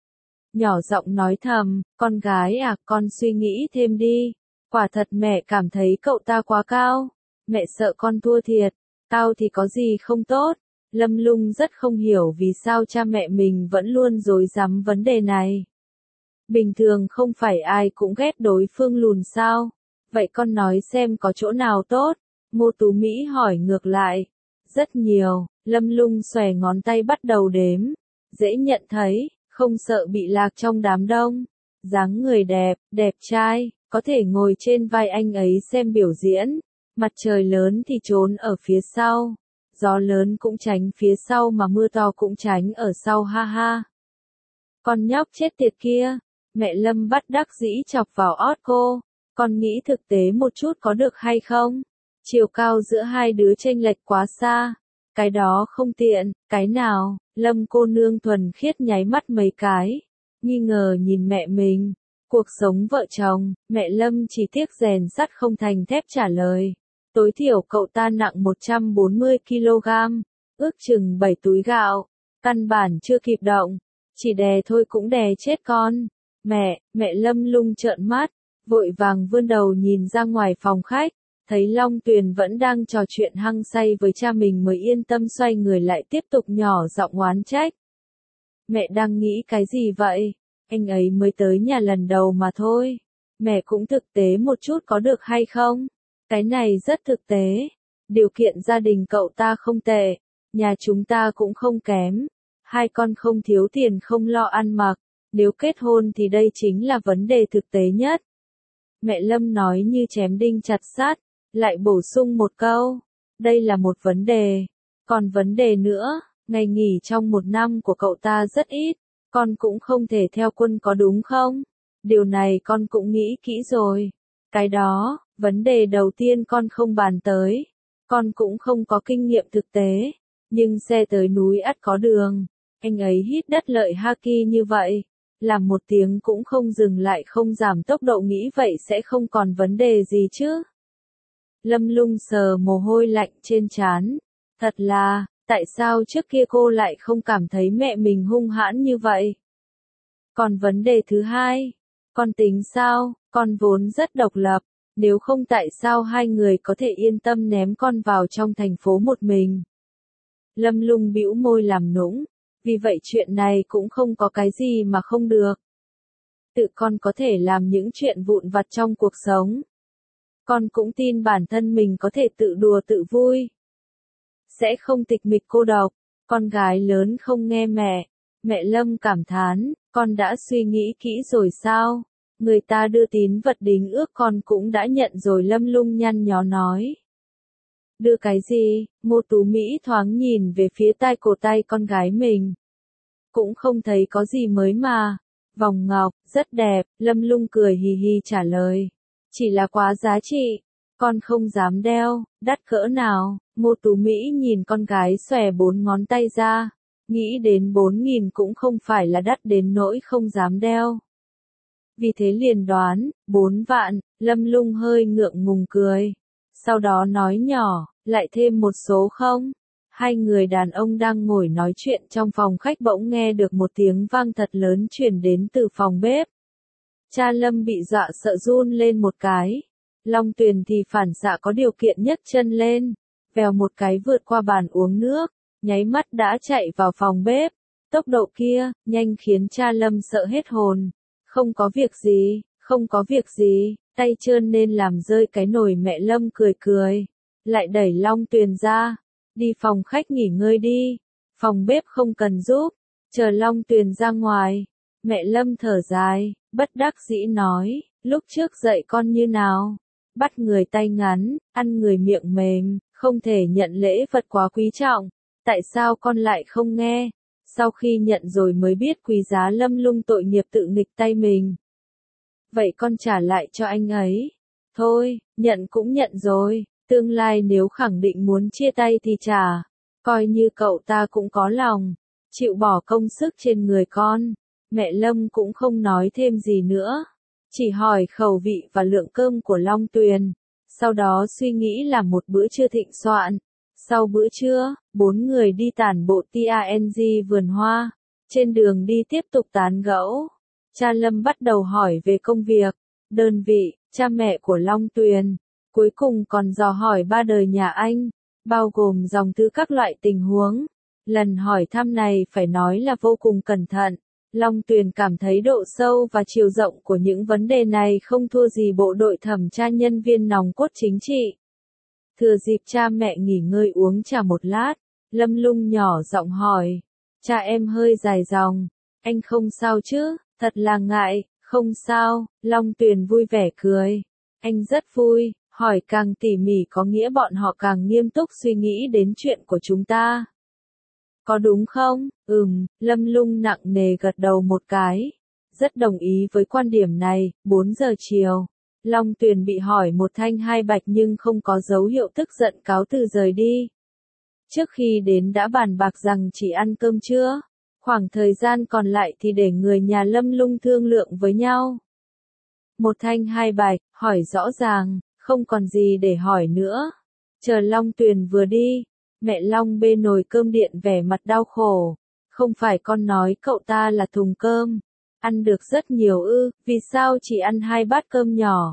Nhỏ giọng nói thầm, con gái à, con suy nghĩ thêm đi. Quả thật mẹ cảm thấy cậu ta quá cao. Mẹ sợ con thua thiệt, cao thì có gì không tốt. Lâm Lung rất không hiểu vì sao cha mẹ mình vẫn luôn rối rắm vấn đề này. Bình thường không phải ai cũng ghét đối phương lùn sao? Vậy con nói xem có chỗ nào tốt? Ngô Tú Mỹ hỏi ngược lại. Rất nhiều, Lâm Lung xòe ngón tay bắt đầu đếm. Dễ nhận thấy, không sợ bị lạc trong đám đông. Dáng người đẹp, đẹp trai, có thể ngồi trên vai anh ấy xem biểu diễn. Mặt trời lớn thì trốn ở phía sau. Gió lớn cũng tránh phía sau mà mưa to cũng tránh ở sau ha ha. Con nhóc chết tiệt kia. Mẹ Lâm bắt đắc dĩ chọc vào ót cô. Con nghĩ thực tế một chút có được hay không? Chiều cao giữa hai đứa chênh lệch quá xa. Cái đó không tiện, cái nào? Lâm cô nương thuần khiết nháy mắt mấy cái. Nghi ngờ nhìn mẹ mình. Cuộc sống vợ chồng, mẹ Lâm chỉ tiếc rèn sắt không thành thép trả lời. Tối thiểu cậu ta nặng 140 kg, ước chừng 7 túi gạo. Căn bản chưa kịp động. Chỉ đè thôi cũng đè chết con. Mẹ Lâm Lung trợn mắt, vội vàng vươn đầu nhìn ra ngoài phòng khách, thấy Long Tuyền vẫn đang trò chuyện hăng say với cha mình mới yên tâm xoay người lại tiếp tục nhỏ giọng oán trách. Mẹ đang nghĩ cái gì vậy? Anh ấy mới tới nhà lần đầu mà thôi. Mẹ cũng thực tế một chút có được hay không? Cái này rất thực tế. Điều kiện gia đình cậu ta không tệ, nhà chúng ta cũng không kém. Hai con không thiếu tiền không lo ăn mặc. Nếu kết hôn thì đây chính là vấn đề thực tế nhất. Mẹ Lâm nói như chém đinh chặt sắt, lại bổ sung một câu. Đây là một vấn đề. Còn vấn đề nữa, ngày nghỉ trong một năm của cậu ta rất ít. Con cũng không thể theo quân có đúng không? Điều này con cũng nghĩ kỹ rồi. Cái đó, vấn đề đầu tiên con không bàn tới. Con cũng không có kinh nghiệm thực tế. Nhưng xe tới núi ắt có đường. Anh ấy hít đất lợi haki như vậy. Làm một tiếng cũng không dừng lại không giảm tốc độ nghĩ vậy sẽ không còn vấn đề gì chứ. Lâm Lung sờ mồ hôi lạnh trên trán. Thật là, tại sao trước kia cô lại không cảm thấy mẹ mình hung hãn như vậy? Còn vấn đề thứ hai, con tính sao, con vốn rất độc lập, nếu không tại sao hai người có thể yên tâm ném con vào trong thành phố một mình? Lâm Lung bĩu môi làm nũng. Vì vậy chuyện này cũng không có cái gì mà không được. Tự con có thể làm những chuyện vụn vặt trong cuộc sống. Con cũng tin bản thân mình có thể tự đùa tự vui. Sẽ không tịch mịch cô độc. Con gái lớn không nghe mẹ. Mẹ Lâm cảm thán, con đã suy nghĩ kỹ rồi sao? Người ta đưa tín vật đính ước con cũng đã nhận rồi. Lâm Lung nhăn nhó nói. Đưa cái gì? Ngô Tú Mỹ thoáng nhìn về phía tai cổ tay con gái mình. Cũng không thấy có gì mới mà. Vòng ngọc, rất đẹp, Lâm Lung cười hì hì trả lời. Chỉ là quá giá trị. Con không dám đeo, đắt cỡ nào? Ngô Tú Mỹ nhìn con gái xòe 4 ngón tay ra. Nghĩ đến 4.000 cũng không phải là đắt đến nỗi không dám đeo. Vì thế liền đoán, 4 vạn, Lâm Lung hơi ngượng ngùng cười. Sau đó nói nhỏ, lại thêm một số không? Hai người đàn ông đang ngồi nói chuyện trong phòng khách bỗng nghe được một tiếng vang thật lớn truyền đến từ phòng bếp. Cha Lâm bị dọa sợ run lên một cái. Long Tuyền thì phản xạ có điều kiện nhấc chân lên, vèo một cái vượt qua bàn uống nước, nháy mắt đã chạy vào phòng bếp. Tốc độ kia, nhanh khiến cha Lâm sợ hết hồn. Không có việc gì, không có việc gì, tay trơn nên làm rơi cái nồi. Mẹ Lâm cười cười, lại đẩy Long Tuyền ra. Đi phòng khách nghỉ ngơi đi, phòng bếp không cần giúp, chờ Long Tuyền ra ngoài. Mẹ Lâm thở dài, bất đắc dĩ nói, lúc trước dạy con như nào? Bắt người tay ngắn, ăn người miệng mềm, không thể nhận lễ vật quá quý trọng. Tại sao con lại không nghe? Sau khi nhận rồi mới biết quý giá. Lâm Lung tội nghiệp tự nghịch tay mình. Vậy con trả lại cho anh ấy. Thôi, nhận cũng nhận rồi. Tương lai nếu khẳng định muốn chia tay thì trả. Coi như cậu ta cũng có lòng, chịu bỏ công sức trên người con. Mẹ Lâm cũng không nói thêm gì nữa, chỉ hỏi khẩu vị và lượng cơm của Long Tuyền, sau đó suy nghĩ làm một bữa trưa thịnh soạn. Sau bữa trưa, 4 người đi tản bộ TANG vườn hoa, trên đường đi tiếp tục tán gẫu. Cha Lâm bắt đầu hỏi về công việc, đơn vị, cha mẹ của Long Tuyền, cuối cùng còn dò hỏi ba đời nhà anh, bao gồm dòng thư các loại tình huống. Lần hỏi thăm này phải nói là vô cùng cẩn thận. Long Tuyền cảm thấy độ sâu và chiều rộng của những vấn đề này không thua gì bộ đội thẩm tra nhân viên nòng cốt chính trị. Thừa dịp cha mẹ nghỉ ngơi uống trà một lát, Lâm Lung nhỏ giọng hỏi, cha em hơi dài dòng, anh không sao chứ, thật là ngại, không sao, Long Tuyền vui vẻ cười, anh rất vui, hỏi càng tỉ mỉ có nghĩa bọn họ càng nghiêm túc suy nghĩ đến chuyện của chúng ta. Có đúng không? Lâm Lung nặng nề gật đầu một cái. Rất đồng ý với quan điểm này. 4 giờ chiều, Long Tuyền bị hỏi một thanh hai bạch nhưng không có dấu hiệu tức giận cáo từ rời đi. Trước khi đến đã bàn bạc rằng chỉ ăn cơm trưa, khoảng thời gian còn lại thì để người nhà Lâm Lung thương lượng với nhau. Một thanh hai bạch, hỏi rõ ràng, không còn gì để hỏi nữa. Chờ Long Tuyền vừa đi, mẹ Long bê nồi cơm điện vẻ mặt đau khổ. Không phải con nói cậu ta là thùng cơm. Ăn được rất nhiều ư, vì sao chỉ ăn 2 bát cơm nhỏ?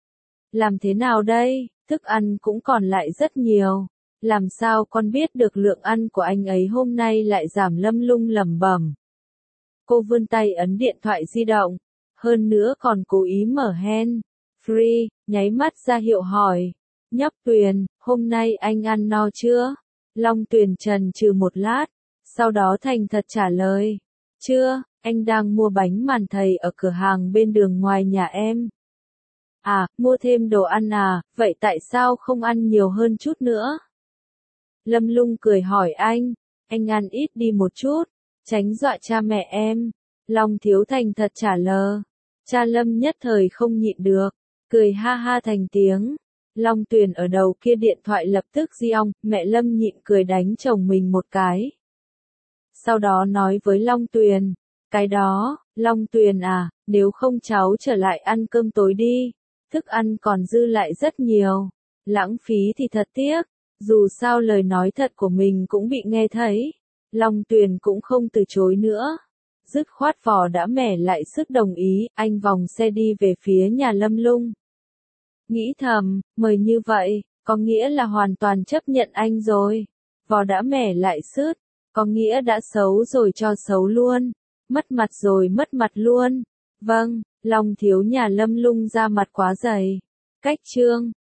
Làm thế nào đây, thức ăn cũng còn lại rất nhiều. Làm sao con biết được lượng ăn của anh ấy hôm nay lại giảm? Lâm Lung lẩm bẩm. Cô vươn tay ấn điện thoại di động. Hơn nữa còn cố ý mở hand free, nháy mắt ra hiệu hỏi. Nhóc Tuyền, hôm nay anh ăn no chưa? Long Tuyền chần chừ một lát, sau đó thành thật trả lời. Chưa, anh đang mua bánh màn thầy ở cửa hàng bên đường ngoài nhà em. À, mua thêm đồ ăn à, vậy tại sao không ăn nhiều hơn chút nữa? Lâm Lung cười hỏi anh ăn ít đi một chút, tránh dọa cha mẹ em. Long Thiếu thành thật trả lời. Cha Lâm nhất thời không nhịn được, cười ha ha thành tiếng. Long Tuyền ở đầu kia điện thoại lập tức di ong, mẹ Lâm nhịn cười đánh chồng mình một cái. Sau đó nói với Long Tuyền, cái đó, Long Tuyền à, nếu không cháu trở lại ăn cơm tối đi, thức ăn còn dư lại rất nhiều, lãng phí thì thật tiếc, dù sao lời nói thật của mình cũng bị nghe thấy. Long Tuyền cũng không từ chối nữa, dứt khoát vò đã mẻ lại sức đồng ý, anh vòng xe đi về phía nhà Lâm Lung. Nghĩ thầm, mời như vậy, có nghĩa là hoàn toàn chấp nhận anh rồi. Vò đã mẻ lại sứt, có nghĩa đã xấu rồi cho xấu luôn. Mất mặt rồi mất mặt luôn. Vâng, Long Thiếu nhà Lâm Lung ra mặt quá dày. Cách chương